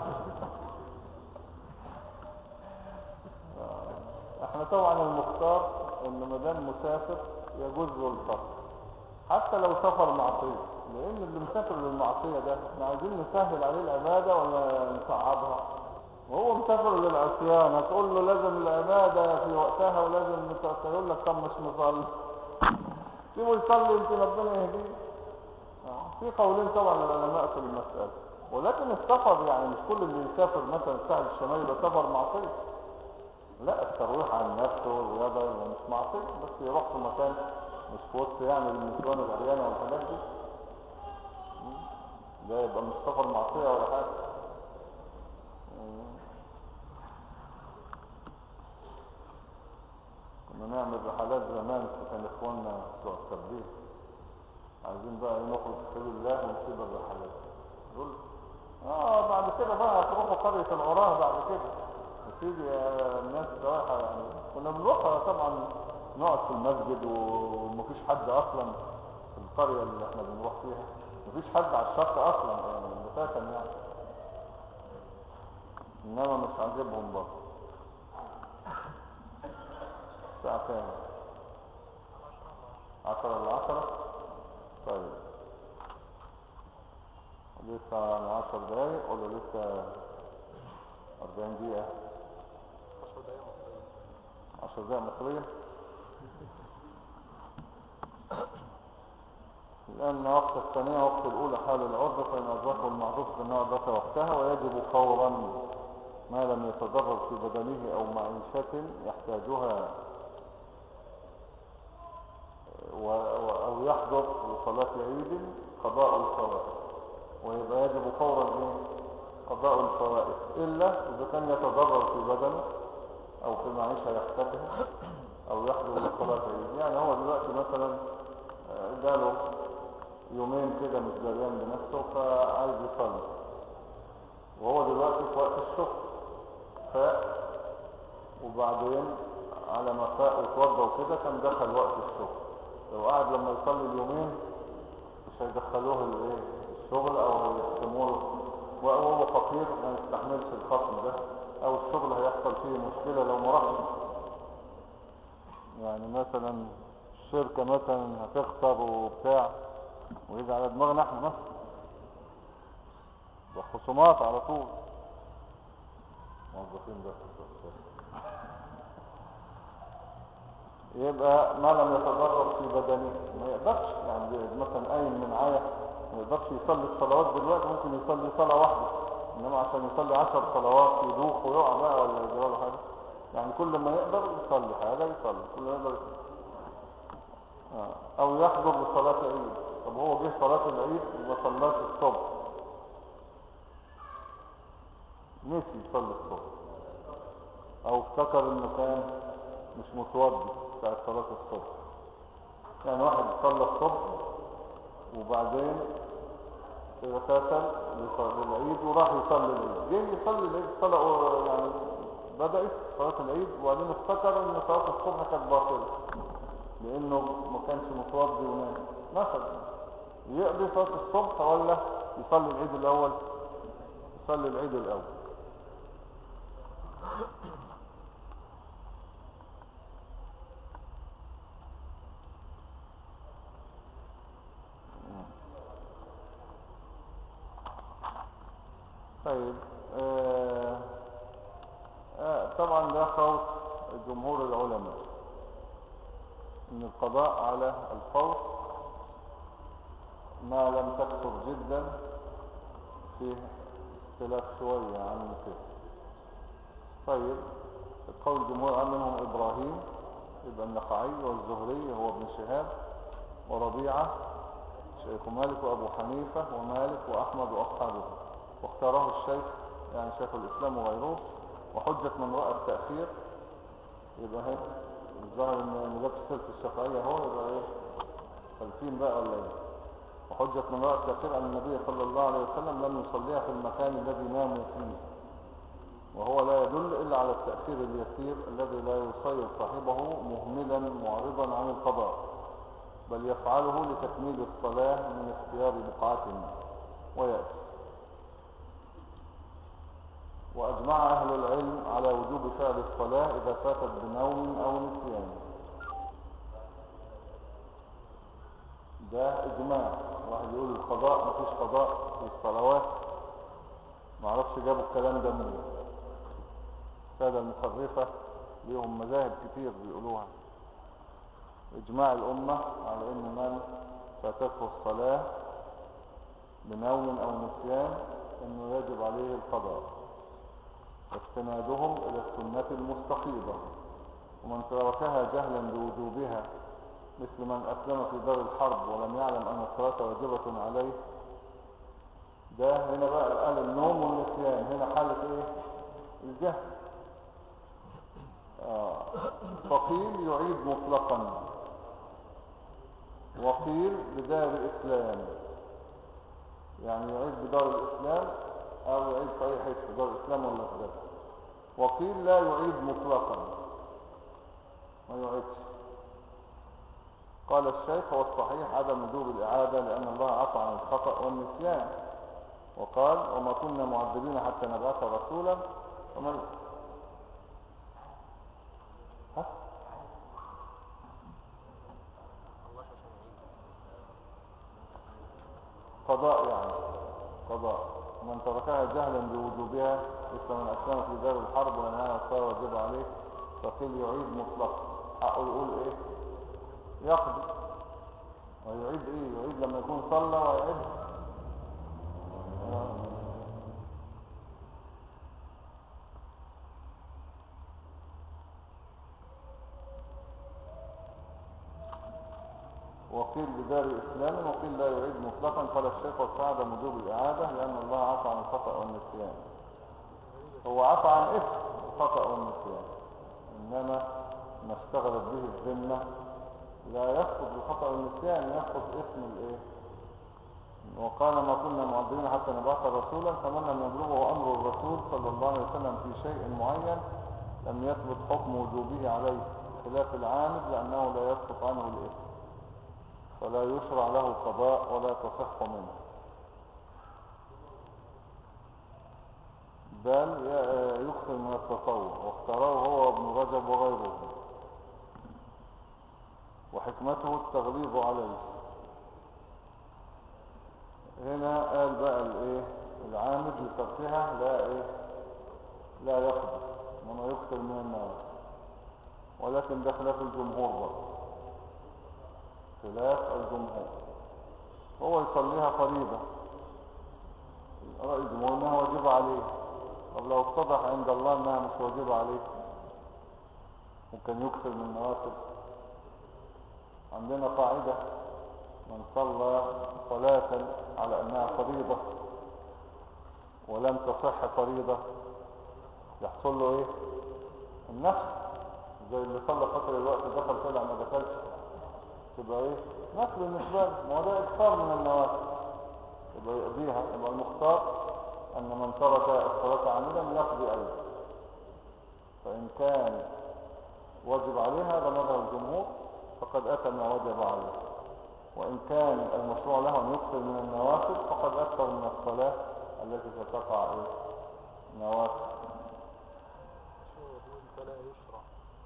احنا طبعا المختار ان مدام مسافر يجوز له السفر حتى لو سفر معصية، لان اللي مسافر للمعصية ده احنا عايزين نسهل عليه العبادة ولا نصعبها؟ وهو مسافر للعصيان، هتقول له لازم العبادة في وقتها ولازم يقول لك طب مش مصلي، سيبه يصلي يمكن ربنا يهديه. في قولين طبعا للعلماء في المسألة، ولكن السفر يعني مش كل اللي يسافر مثلا الساحل الشمالي يبقى سفر معصية. لا، الترويح عن نفسه والرياضة مش معصية، بس يروح في مكان مش في وسط يعني النسوان العريانة والحاجات دي، ده يبقى مش سفر معصية ولا حاجة. نعمل رحلات زمان كان اخواننا بتوع التربيه عايزين بقى نخرج في سبيل الله ونسيب الرحلات. يقول بعد كده بقى هتروحوا قرية العراه بعد كده يا سيدي يا الناس رايحة. يعني كنا بنروحها طبعا نقعد في المسجد ومفيش حد اصلا في القرية اللي احنا بنروح فيها، مفيش حد على الشط اصلا يعني بتاتا يعني، انما مش عاجبهم برضه. الساعة كام؟ 10:10. طيب لسه 10 دقايق ولا لسه 40 دقيقة؟ 10 دقايق مصرية. 10 دقايق مصرية. لأن وقت الثانية وقت الأولى حال العرض، فإن أدركه المعروف فإنه أدرك وقتها، ويجب فورا ما لم يتضرر في بدنه أو معيشة يحتاجها أو يحضر لصلاة عيد قضاء الفوائد. ويبقى يجب فورا قضاء الفوائد إلا إذا كان يتضرر في بدنه أو في معيشة يحتاجها أو يحضر لصلاة عيد. يعني هو دلوقتي مثلا جاله يومين كده مش دريان بنفسه فعايز يصلي، وهو دلوقتي في وقت الشغل فاق، وبعدين على ما فاق وتوضى وكده كان دخل وقت الشغل. لو قعد لما يصلي اليومين مش هيدخلوه الشغل او هيحكموه، وهو فقير ما يستحملش الخصم ده، او الشغل هيحصل فيه مشكلة لو ما راحش. يعني مثلا الشركة مثلا هتخسر وبتاع ويجي على دماغنا احنا مثلا ده خصومات على طول. موظفين ده يبقى ما لم يتضرر في بدنه ما يقدرش. يعني مثلا قايم من عاية ما يقدرش يصلي الصلوات دلوقتي، ممكن يصلي صلاة واحدة، انما عشان يصلي 10 صلوات يدوخ ويقع بقى ولا يجراله حاجة. يعني كل ما يقدر يصلي حاجة يصلي، كل ما يقدر او يحضر لصلاة عيد. طب هو جه صلاة العيد وما صلاش الصبح، نسي يصلي الصبح او افتكر انه كان مش متوضي بتاعت صلاة الصبح. يعني واحد صلى الصبح وبعدين اغتسل للعيد وراح يصلي العيد، جه يصلي العيد صلاة يعني بدأت صلاة العيد، وبعدين افتكر ان صلاة الصبح كانت باطلة لانه ما كانش متوضي ونام مثلا. يقضي صلاة الصبح ولا يصلي العيد الاول؟ يصلي العيد الاول. طيب طبعا ده قول جمهور العلماء ان القضاء على الفور ما لم تكثر جدا، فيه اختلاف شوية عن كده. طيب قول جمهور منهم ابراهيم ابن النخعي والزهري هو ابن شهاب وربيعة شيخ مالك وابو حنيفة ومالك واحمد واصحابه، واختاره الشيخ يعني شيخ الاسلام وغيره. وحجة من رأى التأخير يبقى هنا الظاهر ان جاب سيرة الشافعية هو يبقى فالفين بقى ولا وحجة من رأى التأخير أن النبي صلى الله عليه وسلم لم يصليها في المكان الذي ناموا فيه، وهو لا يدل إلا على التأخير اليسير الذي لا يصير صاحبه مهملا معرضا عن القضاء، بل يفعله لتكميل الصلاة من اختيار بقعة ويأتي. وأجمع أهل العلم على وجوب فعل الصلاة إذا فاتت بنوم أو نسيان. ده إجماع. واحد يقول القضاء مفيش قضاء في الصلوات، معرفش جابوا الكلام ده منين. السادة المخرفة ليهم مذاهب كتير بيقولوها. إجماع الأمة على إن من فاتته الصلاة بنوم أو نسيان إنه يجب عليه القضاء، واستنادهم إلى السنة المستقيمة. ومن تركها جهلا بوجوبها مثل من أسلم في دار الحرب ولم يعلم أن الصلاة واجبة عليه، ده هنا بقى قال النوم والنسيان، هنا حالة الجهل. فقيل يعيد مطلقا، وقيل بدار الإسلام، يعني يعيد بدار الإسلام أو يعيد في أي حته، دار الإسلام ولا في ده. وقيل لا يعيد مطلقا، ما يعيدش. قال الشيخ والصحيح عدم وجوب الإعادة لأن الله عفى عن الخطأ والنسيان، وقال وما كنا معذبين حتى نبعث رسولا ومن قضاء، يعني قضاء من تركها جهلا بوجوبها مثل من أسلم في دار الحرب ولنهاها صار واجب عليه، فقيل يعيد مطلق. حقه يقول ايه؟ يقضي. ويعيد ايه؟ يعيد لما يكون صلى ويعيد. وقيل بدار إسلام وقيل لا يعيد مطلقا. قال الشيخ والصعب وجوب الإعادة لأن الله عفى عن الخطأ والنسيان. هو عفى عن اسم الخطأ والنسيان، إنما ما اشتغلت به الذمة لا يسقط الخطأ والنسيان، يسقط اسم الايه. وقال ما كنا معذبين حتى نبعث رسولا، فمن لم يبلغه أمر الرسول صلى الله عليه وسلم في شيء معين لم يثبت حكم وجوبه عليه، بخلاف العامد لأنه لا يسقط عنه الاسم، فلا يشرع له قضاء ولا تصح منه، بل يكثر من التطوع، واختاره هو وابن رجب وغيره، وحكمته التغليظ عليه. هنا قال بقى الايه العامد لتركها لا ايه لا يقضي، انما يكثر من النار، ولكن ده خلاف الجمهور برضه، خلاف الجمهور. هو يصليها فريضة، رأي الجمهور انها واجبة عليه. طب لو اتضح عند الله انها مش واجبة عليه ممكن يكثر من النوافل. عندنا قاعدة من صلى صلاة على انها فريضة ولم تصح فريضة يحصل له ايه النفس، زي اللي صلى فترة الوقت دخل طلع ما دخلش، تبقى ايه نفس بالنسبة له، ما هو ده اكثار من النوافل، يبقى يقضيها. يبقى المختار ان من ترك الصلاة عامدا يقضي ايضا، فان كان واجب عليها هذا مذهب الجمهور فقد اتى ما وجب عليه، وان كان المشروع له ان يكثر من النوافل فقد اكثر من الصلاة التي ستقع ايه نوافل. فلا يشرع.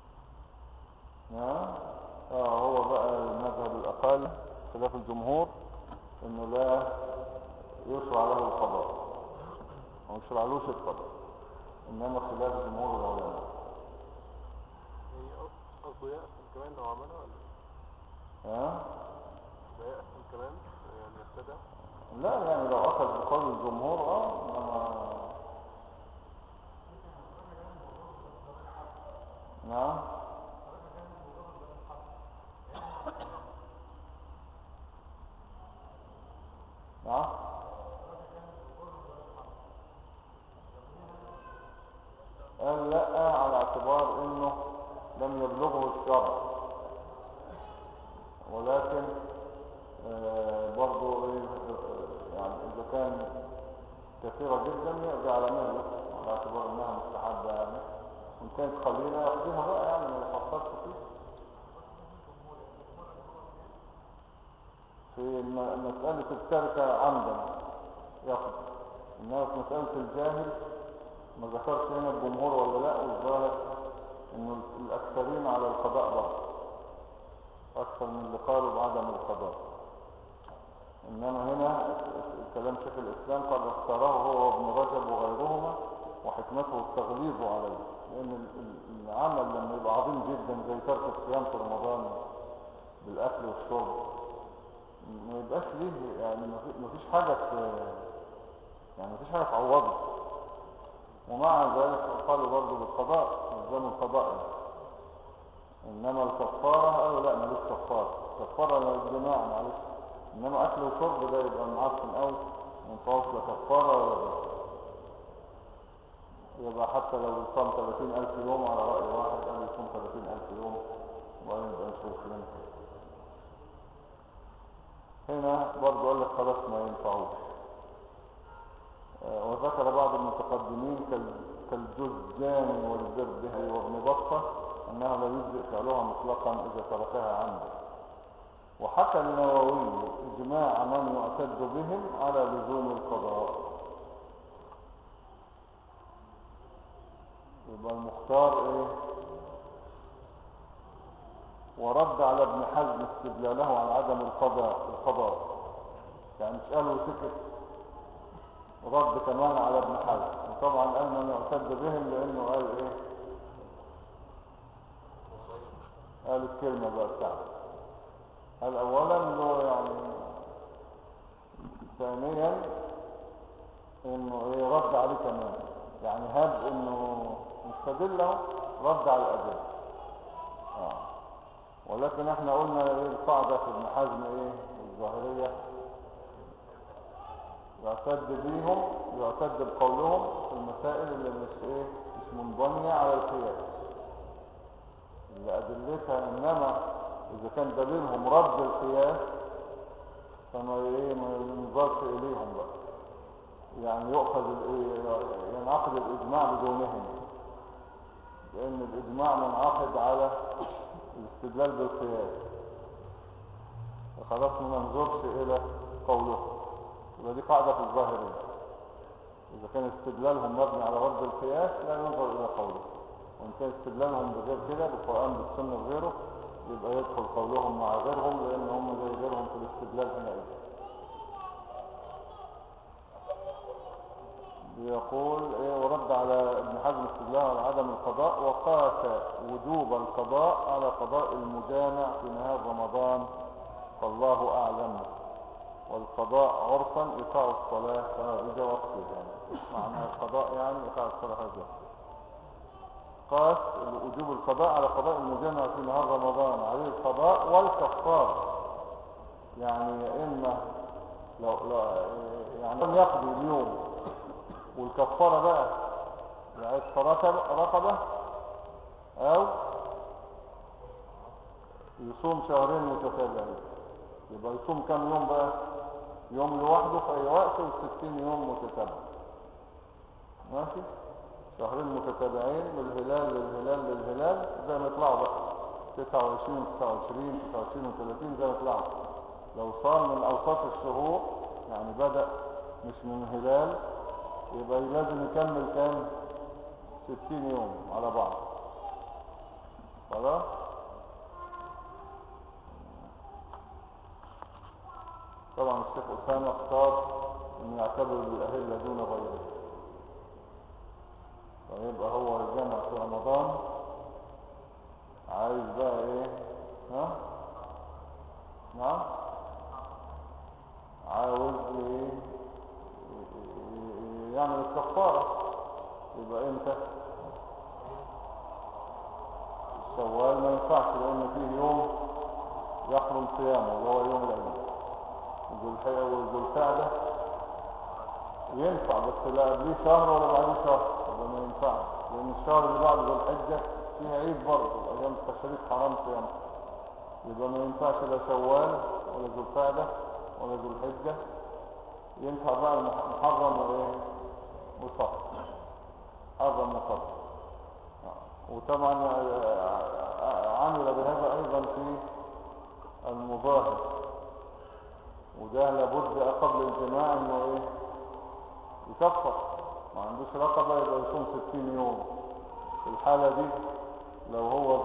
نعم. هو بقى المذهب الاقل خلاف الجمهور انه لا يشرع له القضاء او يشرعلوش القضاء، انما خلاف جمهور العلماء. يعني قصده يأثم كمان لو عملها ولا لا يأثم كمان يعني يبتدع؟ لا يعني لو اخذ بقول الجمهور انما نعم. نعم. قال لا على اعتبار انه لم يبلغه الشرع، ولكن برضو يعني اذا كان كثيرة جدا يقضي على مهله على اعتبار انها مستحبة، يعني وان كانت قليلة يقضيها بقى، يعني ما يفكرش فيه. في مسألة التركة عمدا يقضي، انما في مسألة الجاهل ما ذكرش هنا الجمهور ولا لا، والظاهر انه الاكثرين على القضاء برضه اكثر من اللي قالوا بعدم القضاء. انما هنا كلام شيخ الاسلام قد اختاره هو وابن رجب وغيرهما، وحكمته التغليظ عليه، لان العمل لما يبقى عظيم جدا زي ترك الصيام في رمضان بالاكل والشرب ما يبقاش ليه، يعني ما فيش حاجه يعني ما فيش حاجه تعوضه، ومع ذلك قالوا برضه بالقضاء نظام القضاء يعني. انما الكفاره قالوا لا ملوش كفاره، كفاره للجماع معلش، انما اكل وشرب ده يبقى معفن قوي ما ينفعش لا كفاره ولا غيره. يبقى حتى لو صام 30,000 يوم على رأي واحد قال يصوم 30,000 يوم وبعدين يبقى نشوف يمكن. هنا برضه قال لك خلاص ما ينفعوش. وذكر بعض المتقدمين كالجزجاني والبردهي وابن بطة أنها لا يجزئ فعلها مطلقا إذا تركها عمدا. وحكى النووي إجماع من يعتد بهم على لزوم القضاء. يبقى المختار إيه؟ ورد على ابن حزم استدلاله على عدم القضاء يعني مش قالوا سكت، رد كمان على ابن حزم. وطبعا قال من يعتد بهم لأنه قال إيه؟ قال الكلمة بقى بتاعته. قال أولا إنه يعني ثانيا إنه إيه رد عليه كمان، يعني هاب إنه مستدله رد على الأدلة. ولكن احنا قلنا ايه القاعدة في ابن حزم ايه الظاهرية؟ يعتد بقولهم في المسائل اللي مش منبنية على القياس، اللي أدلتها إنما إذا كان دليلهم رد القياس فما ما ينظرش إليهم بقى، يعني يؤخذ ينعقد الإجماع بدونهم، لأن الإجماع منعقد على الاستدلال بالقياس، فخلاص ما ننظرش إلى قولهم. يبقى دي قاعدة في الظاهرية، إذا كان استدلالهم مبني على رد القياس لا ينظر إلى قولهم، وإن كان استدلالهم بغير كده بالقرآن بالسنة بغيره يبقى يدخل قولهم مع غيرهم، لأن هم زي غيرهم في الاستدلال حينئذ. يقول ورد على ابن حزم استدلاله على عدم القضاء، وقاس وجوب القضاء على قضاء المجامع في نهار رمضان فالله أعلم. والقضاء عرفا إيقاع الصلاة خارج وقتها، معنى القضاء يعني إيقاع الصلاة خارج وقتها. قاس وجوب القضاء على قضاء المجامع في نهار رمضان عليه القضاء والكفار، يعني يا إما لو يعني لم يقضي اليوم والكفارة بقى يعتق رقبة أو يصوم شهرين متتابعين. يبقى يصوم كم يوم بقى؟ يوم لوحده في أي وقت و60 يوم متتابع، ماشي؟ شهرين متتابعين من الهلال للهلال للهلال زي ما يطلعوا بقى 29 29 29 و30 زي ما يطلعوا. لو صار من أوساط الشهور يعني بدأ مش من هلال يبقى لازم يكمل كام؟ 60 يوم على بعض. خلاص؟ طبعا الشيخ أسامة اختار انه يعتبر بالأهلة دون غيره، فيبقى هو الجامع في رمضان عايز بقى ايه؟ ها؟ نعم؟ عاوز ايه؟ يعمل الكفارة. يبقى امتى؟ الشوال ما ينفعش لان فيه يوم يحرم صيامه اللي هو يوم العيد. وذو القعدة ينفع بس لا قبليه شهر ولا بعديه شهر، يبقى ما ينفعش لان الشهر اللي بعد ذو الحجة فيه عيد برضه ايام التشريق حرام صيامه. يبقى ما ينفعش لا شوال ولا ذو القعدة ولا ذو الحجة. ينفع بقى المحرم وايه؟ وصفر. حرم وصفر. وطبعا عمل بهذا ايضا في المظاهر، وده لابد قبل الجماع انه ايه؟ يكفر. ما عندوش رقبة يبقى يصوم 60 يوم. في الحالة دي لو هو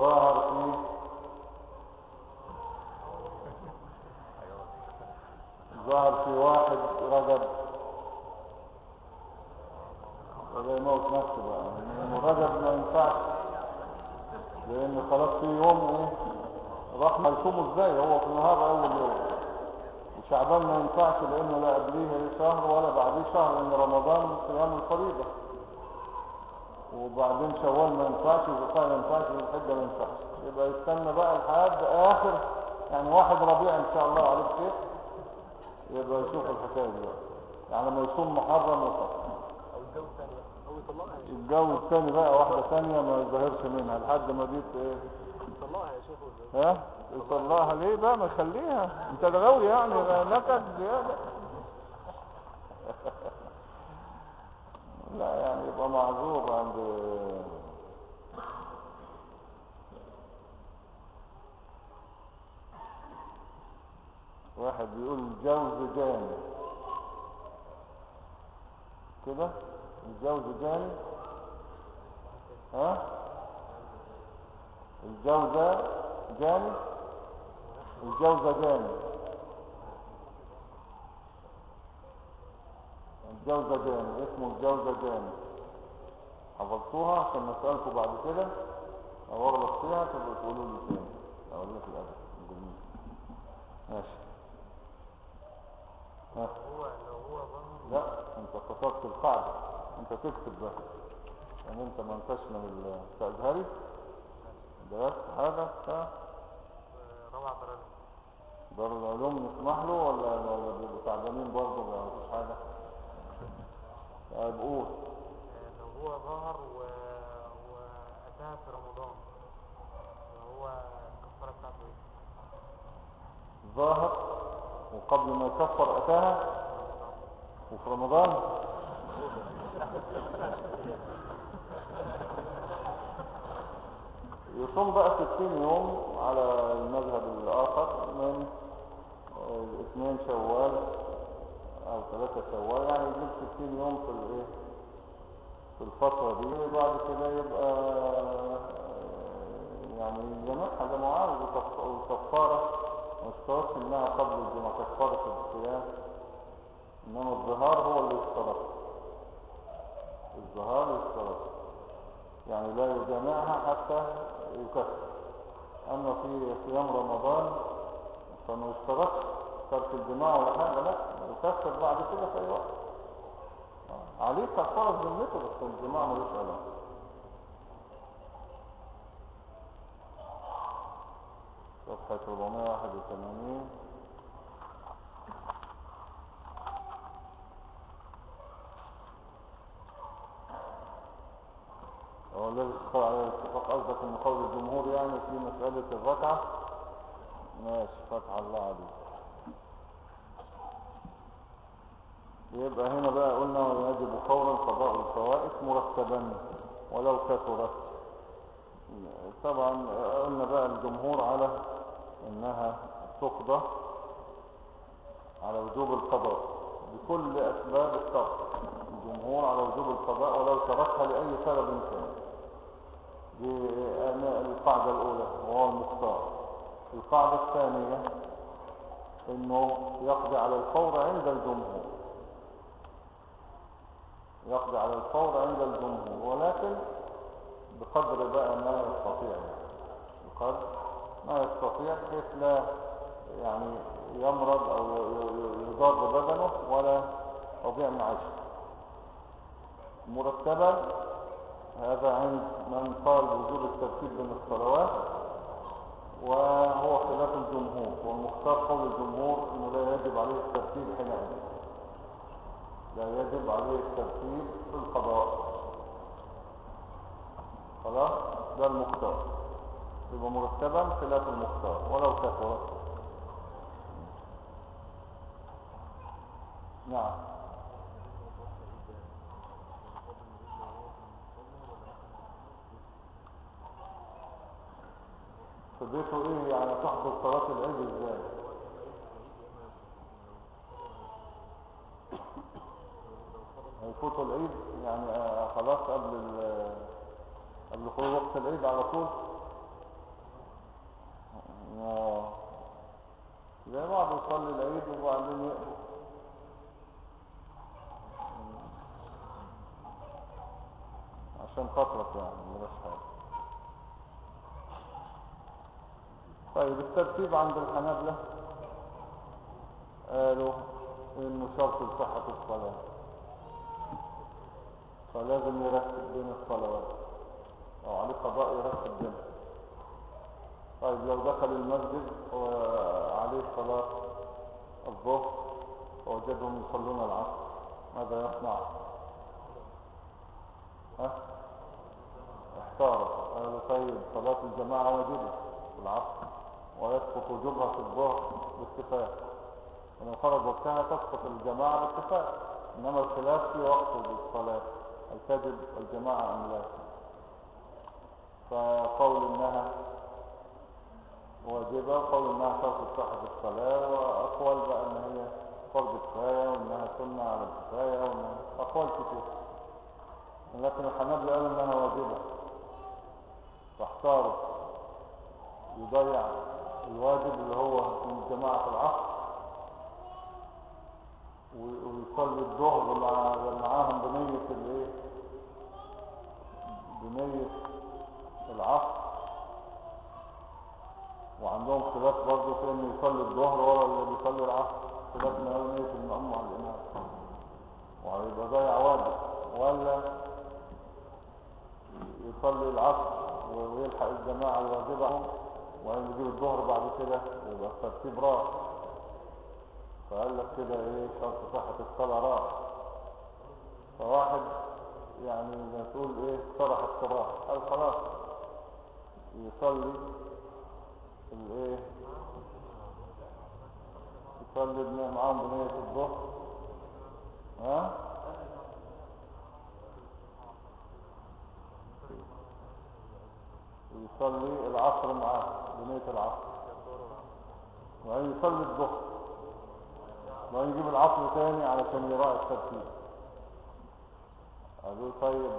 ظاهر في واحد رجب ولا يموت نفسه بقى، لأن الرجب ما ينفعش لأن خلاص في يوم ايه؟ راح يصومه ازاي؟ هو في النهار اول يوم. وشعبان ما ينفعش لانه لا قبليه شهر ولا بعديه شهر لان رمضان صيام الفريضة. وبعدين شوال ما ينفعش وذقاء ما ينفعش والحجة ما ينفعش. يبقى يستنى بقى لحد اخر يعني 1 ربيع ان شاء الله عليه خير يبقى يشوف الحكاية دي بقى. يعني لما يصوم محرم وصف او الجو ثاني او يطلقها يا شيخ. يتجوز تاني بقى واحدة تانية ما يظهرش منها لحد ما دي ايه. يطلقها يا شيخ ولا ها يطلقها ليه بقى؟ ما يخليها. انت غاوي يعني نكد زيادة. لا يعني يبقى معذور عند واحد بيقول الجوز جاني كده. الجوز جاني. ها الجوزة جاني. الجوزة جاني. الجوزة جاني اسمه الجوزة جاني. حفظتوها عشان نسألكم بعد كده او اغلط فيها تبقوا تقولوا لي تاني. اقول لك الادب الجميل. ماشي. ها لو هو ظهر. لا انت كتبت القاعدة. انت تكتب بس يعني انت ما انتش من الازهري درست حاجة بتاع رابعة درجة. دار العلوم نسمح له ولا بيبقوا تعبانين برضه ما يعرفوش حاجة؟ طيب قول. لو هو ظهر وأتاها في رمضان هو الكفارة بتاعته ايه؟ ظاهر وقبل ما يكفر أتاها وفي رمضان. يصوم بقى 60 يوم على المذهب الآخر من 2 شوال أو 3 شوال يعني يجيب 60 يوم في الايه في الفترة دي. وبعد كده يبقى يعني جماعة زي ما عاوز وكفارة ما اشترطش انها قبل الجمعة كفارة الصيام. انما الظهار هو اللي يشترط. الظهار يشترط يعني لا يجامعها حتى يكفر. اما في صيام رمضان فما يشترطش ترك الجماع ولا حاجة. لا يكفر بعد كده في اي وقت. عليه كفارة ذمته بس الجماع ملوش علاقة. صفحة 481. هو الذي استقر عليه الاتفاق قصدك ان قول الجمهور يعني في مسألة الركعة. ماشي فتح الله عليك. يبقى هنا بقى قلنا ويجب فورا قضاء الفوائد مرتبا ولو كثرت. طبعا قلنا بقى الجمهور على انها تقضى على وجوب القضاء بكل اسباب الترك. الجمهور على وجوب القضاء ولو تركها لاي سبب كان. دي القاعدة الاولى وهو المختار. القاعدة الثانية انه يقضي على الفور عند الجمهور. يقضي على الفور عند الجمهور ولكن بقدر بقى ما يستطيع بقدر ما يستطيع بحيث لا يعني يمرض او يضاد بدنه ولا يضيع معاشه. مرتبا هذا عند من قال بوجوب الترتيب بين الصلوات وهو خلاف الجمهور. والمختار قول الجمهور انه لا يجب عليه الترتيب حينئذ. لا يجب عليه الترتيب في القضاء. خلاص ده المختار. يبقى مرتبا خلاف المختار ولو كثر. نعم. فضيته ايه يعني تحضر صلاة العيد ازاي؟ هيفوتوا العيد يعني خلاص قبل خروج وقت العيد على طول. زي بعض يصلي العيد وبعدين يقضي. عشان خاطرك يعني ملاش حاجة. طيب الترتيب عند الحنابلة قالوا انه شرط لصحة الصلاة فلازم يرتب بين الصلوات او عليه قضاء يرتب بينها. طيب لو دخل المسجد وعليه صلاة الظهر ووجدهم يصلون العصر ماذا يصنع؟ ها احتار. قالوا طيب صلاة الجماعة واجبة في العصر ويسقط وجوبها في الظهر باتفاق، إن خرج وقتها تسقط الجماعة باتفاق، إنما الخلاف في وقت الصلاة هل تجب الجماعة أم لا. فقول إنها واجبة وقول إنها شرط صحة الصلاة، وأقوال بقى إن هي فرض كفاية وإنها سنة على الكفاية وإنها أقوال كتير، لكن الحنابلة قالوا إنها واجبة فاحتاروا يضيع الواجب اللي هو من جماعة العصر ويصلي الظهر معاهم بنية الايه، بنية العصر. وعندهم خلاف برضه في انه يصلي الظهر ورا اللي بيصلي العصر، خلاف نية المأموم على الإمام، وهيبقى ضيع واجب، ولا يصلي العصر ويلحق الجماعة الواجبة وبعدين يجيب الظهر بعد كده، يبقى الترتيب راح. فقال لك كده ايه شرط صحة الصلاة راح. فواحد يعني زي تقول ايه صرح الصراح، قال خلاص يصلي الايه، يصلي معاهم بنية الظهر، ها يصلي العصر معاه بنية العصر، وبعدين يصلي الظهر، وبعدين يجيب العصر تاني علشان يراعي الترتيب. قالوا طيب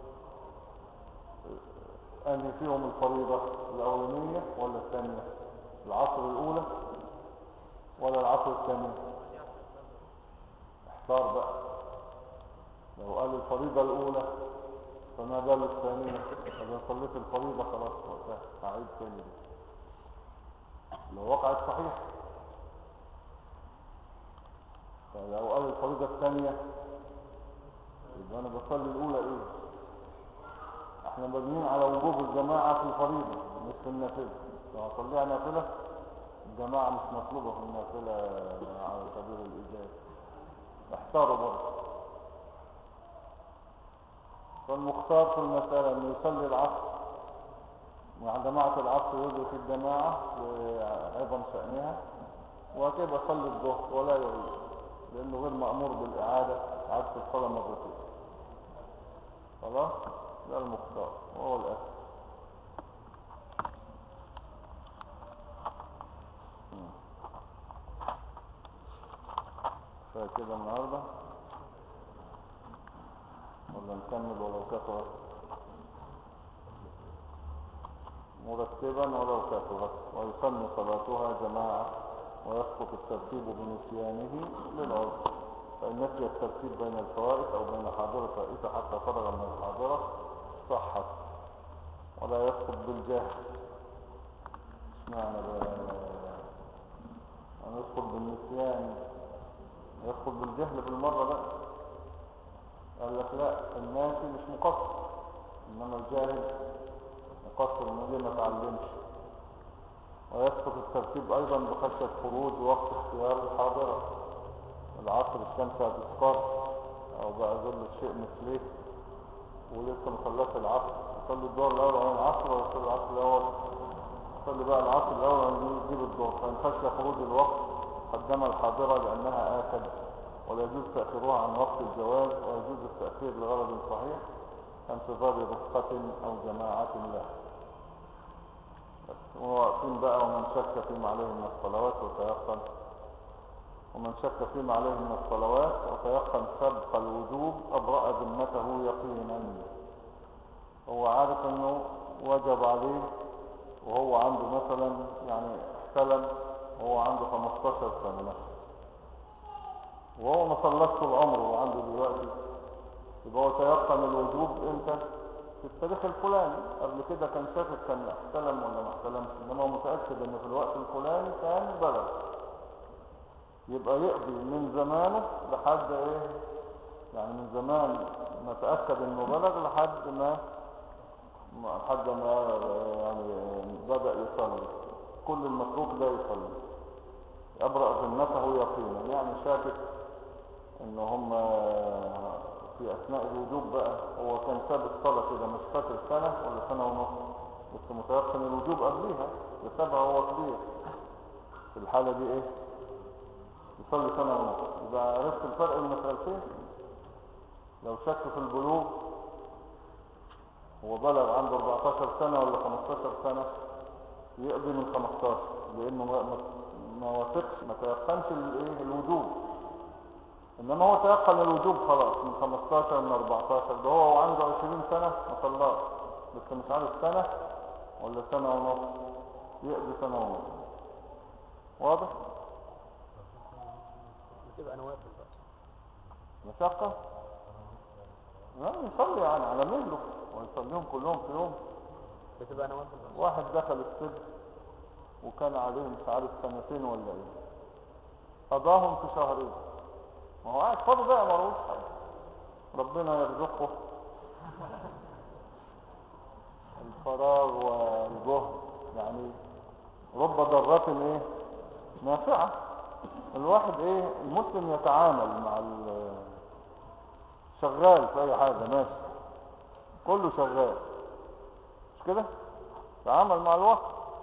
أنهي فيهم الفريضة، الأولانية ولا الثانية، العصر الأولى ولا العصر الثانية؟ احتار بقى. لو قال الفريضة الأولى فما بال الثانية، إذا صليت الفريضة خلاص وقتها هعيد تاني دي لو وقعت صحيح. فلو قال الفريضة الثانية يبقى أنا بصلي الأولى إيه؟ احنا مبنيين على وجوب الجماعة في الفريضة مش في النافلة. لو هصليها نافلة الجماعة مش مطلوبة في النافلة على سبيل الإجابة. احتاروا برضه. فالمختار في المسألة انه يصلي العصر مع جماعة العصر، يدرك الجماعة لعظم شأنها، وكيف يصلي الظهر ولا يعيد لأنه غير مأمور بالإعادة، إعادة الصلاة مرتين. خلاص ده المختار وهو الأسف. فكده النهاردة ولا نكمل ولو كثرت؟ مرتبا ولو كثرت. ويسن صلاتها جماعة ويسقط الترتيب بنسيانه للعذر، فإن نسي الترتيب بين الفوائد أو بين حاضرة فائتة حتى فرغ من الحاضرة صحت، ولا يسقط بالجهل. اشمعنى أن يسقط بالنسيان، يسقط بالجهل بالمرة بقى. قال لك لا، الناسي مش مقصر، إنما الجاهل مقصر من ما تعلمش. ويسقط الترتيب أيضا بخشية خروج وقت اختيار الحاضرة. العصر الشمس هتسقط أو بقى ظل الشيء مثله ولسه مصلاش العصر، يصلي الظهر الأول أو العصر، ولا يصلي العصر الأول؟ يصلي بقى العصر الأول ويجيب الظهر. فإن خشي خروج الوقت قدم الحاضرة لأنها آكد، ولا يجوز تأخيرها عن وقت الجواز، ويجوز التأخير لغرض صحيح كانتظار رفقة أو جماعة له. واقفين بقى. ومن شك فيما عليه من الصلوات وتيقن، ومن شك فيما عليه من الصلوات وتيقن سبق الوجوب أبرأ ذمته يقينا. هو عارف انه وجب عليه وهو عنده مثلا يعني احتلم وهو عنده 15 سنة مثلا، وهو ما صلىش طول عمره وعنده دلوقتي، يبقى هو تيقن الوجوب امتى؟ في التاريخ الفلاني. قبل كده كان شاكك كان احتلم ولا ما احتلمش، انما هو متأكد ان في الوقت الفلاني كان بلغ، يبقى يقضي من زمانه لحد ايه، يعني من زمان ما تأكد انه بلغ لحد ما يعني بدأ يصلي. كل المتروك ده يصلي أبرأ ذمته يقينا. يعني شاكك ان هم في اثناء الوجوب بقى هو كان ساب الصلاة كده مش فاكر سنة ولا سنة ونص، بس متيقن الوجوب قبليها يسابها هو كبير، في الحالة دي ايه؟ يصلي سنة ونص. يبقى عرفت الفرق بين المسألتين. لو شك في البلوغ هو بلغ عنده 14 سنة ولا 15 سنة يقضي من 15، لانه ما وثقش ما تيقنش الايه الوجوب. انما هو تيقن الوجوب خلاص من 15 من 14، ده هو عنده 20 سنة ما صلاش بس مش عارف سنة ولا سنة ونص يقضي سنة ونص. واضح؟ بتبقى نوافل بقى مشقة؟ لا يصلي يعني على مهله ويصليهم كلهم في يوم. بتبقى نوافل بقى. واحد دخل السجن وكان عليه مش عارف سنتين ولا ايه، قضاهم في شهرين، ما هو قاعد فاضي بقى ملوش حاجة، ربنا يرزقه الفراغ والجهد، يعني رب ضرة ايه نافعة. الواحد ايه المسلم يتعامل مع شغال في اي حاجة ماشي كله شغال مش كده، تعامل مع الوقت.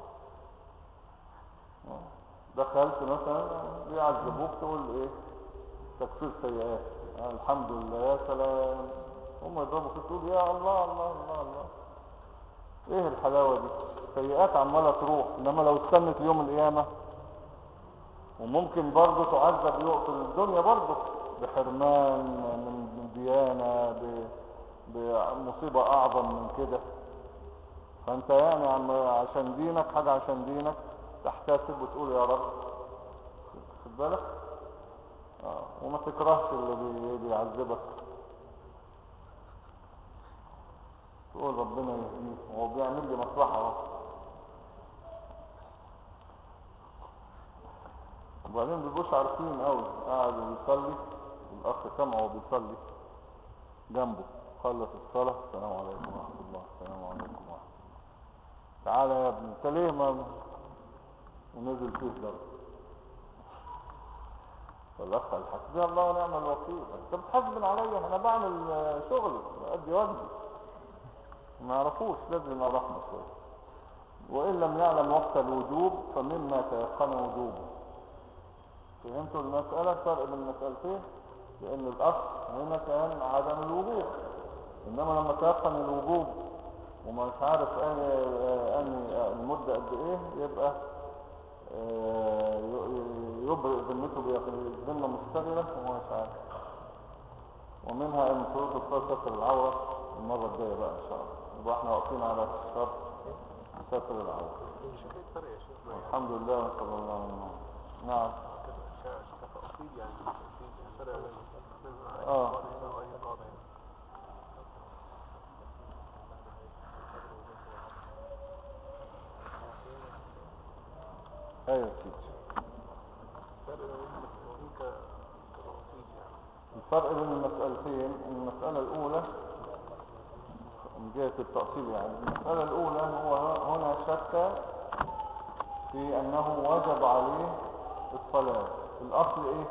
دخلت مثلا بيعذبوك تقول ايه تكفير سيئات الحمد لله يا سلام، هم يضربوا فيك تقول يا الله الله الله الله، ايه الحلاوة دي؟ سيئات عمالة تروح. انما لو استنت يوم القيامة وممكن برضه تعذب في الدنيا برضه بحرمان من ديانة بمصيبة اعظم من كده. فانت يعني عشان دينك حاجة عشان دينك تحتسب وتقول يا رب خد بالك وما تكرهش اللي بيعذبك، تقول ربنا يهديه وهو بيعمل لي مصلحة اهو. وبعدين بيبقوش عارفين قوي، قاعد بيصلي الاخ سمعه وهو بيصلي جنبه، خلص الصلاة السلام عليكم ورحمة الله السلام عليكم ورحمة الله، تعالى يا ابني انت ليه ما ونزل فيه ضرب. فالاخ قال حسبي الله ونعم الوكيل، انت بتحاسبن عليا انا بعمل شغلي بأدي واجبي. ما يعرفوش لازم يعرفنا شويه. وان لم يعلم وقت الوجوب فمما تيقن وجوبه. فهمتوا المسألة فرق بين المسألتين؟ لان الاصل هنا كان عدم الوجوب، انما لما تيقن الوجوب ومش عارف اني المدة قد ايه يبقى يبرئ ذمته بذمة مستغلة وهو مش عارف. ومنها ان شروط الصلاة ستر العورة المرة الجاية بقى ان شاء الله، يبقى احنا واقفين على شرط ستر العورة. الحمد لله صلى الله عليه وسلم. نعم ايوه كده. الفرق بين المسألتين، المسألة الأولى من جهة التأصيل يعني، المسألة الأولى هو هنا شك في أنه وجب عليه الصلاة. الأصل إيه؟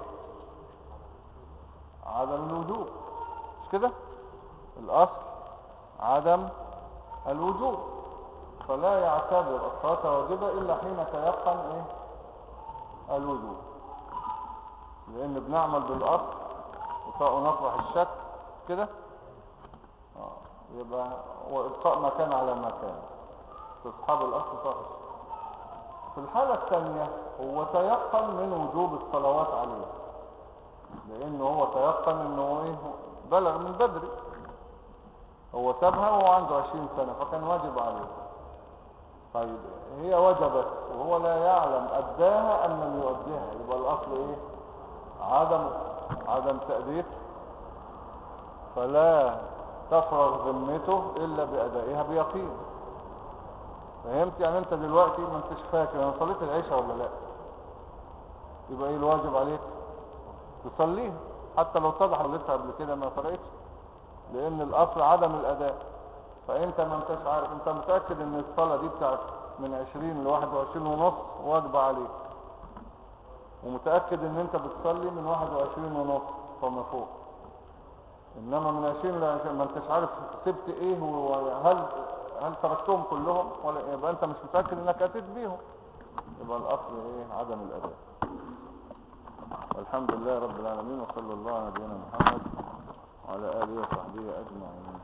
عدم الوجوب مش كده؟ الأصل عدم الوجوب، فلا يعتبر الصلاة واجبة إلا حين تيقن إيه؟ الوجوب، لأن بنعمل بالأصل وطاء نطرح الشك كده يبقى وإبقاء مكان على مكان تصحاب الأصل طرح. في الحالة الثانية هو تيقن من وجوب الصلوات عليه، لأنه هو تيقن أنه إيه بلغ من بدري، هو سابها وهو عنده 20 سنة فكان واجب عليه. طيب هي وجبت وهو لا يعلم أداها أم لم يؤديها، يبقى الأصل إيه؟ عدم تأدية، فلا تفرغ ذمته إلا بأدائها بيقين. فهمت؟ يعني أنت دلوقتي ما انتش فاكر أنا صليت العشاء ولا لا، يبقى إيه الواجب عليك؟ تصليها حتى لو صليتها قبل كده ما فرقتش، لأن الأصل عدم الأداء. فأنت ما انتش عارف، أنت متأكد أن الصلاة دي بتاعت من 20 ل 21 ونص واجبة عليك، ومتأكد أن أنت بتصلي من 21 ونص فما فوق، انما من 20 ل 20 ما انتش عارف سبت ايه، هل تركتهم كلهم ولا يبقى انت مش متأكد انك اتيت بيهم، يبقى الاصل ايه؟ عدم الاداء. والحمد لله رب العالمين، وصلى الله على نبينا محمد وعلى اله وصحبه اجمعين.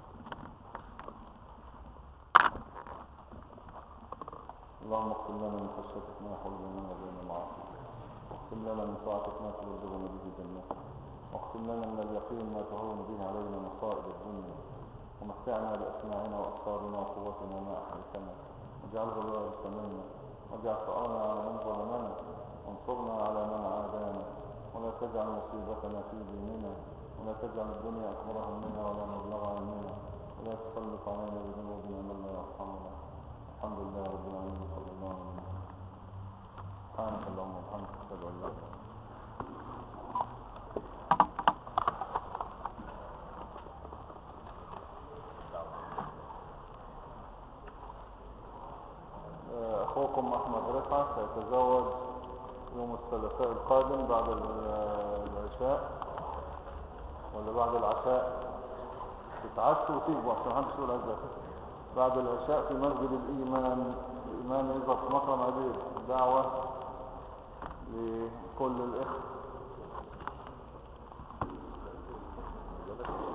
اللهم اغفر لنا من خشيتك ما يحول بيننا وبين معاصيك، واغفر لنا من طاعتك ما تبلغنا به جنتك، واغفر لنا من اليقين ما تهون به علينا مصائب الدنيا، ومتعنا باسماعنا وابصارنا وقوتنا ما احييتنا، واجعله الوارث منا، واجعل ثارنا على من ظلمنا، وانصرنا على من عادانا، ولا تجعل مصيبتنا في ديننا، ولا تجعل الدنيا اكبر همنا ولا مبلغ علمنا، ولا تسلط علينا بذنوبنا من لا يرحمنا. الحمد لله رب العالمين، صلى الله عليه وسلم. سبحانك اللهم وبحمدك، اشهد ان لا اله الا انت. اخوكم احمد رفعت سيتزوج يوم الثلاثاء القادم بعد العشاء، ولا بعد العشاء؟ تتعشوا وتيجوا عشان محدش يقول عايز اكل. بعد العشاء في مسجد الإيمان، الإيمان يظهر في مكرم عبيد. دعوة لكل الإخوة.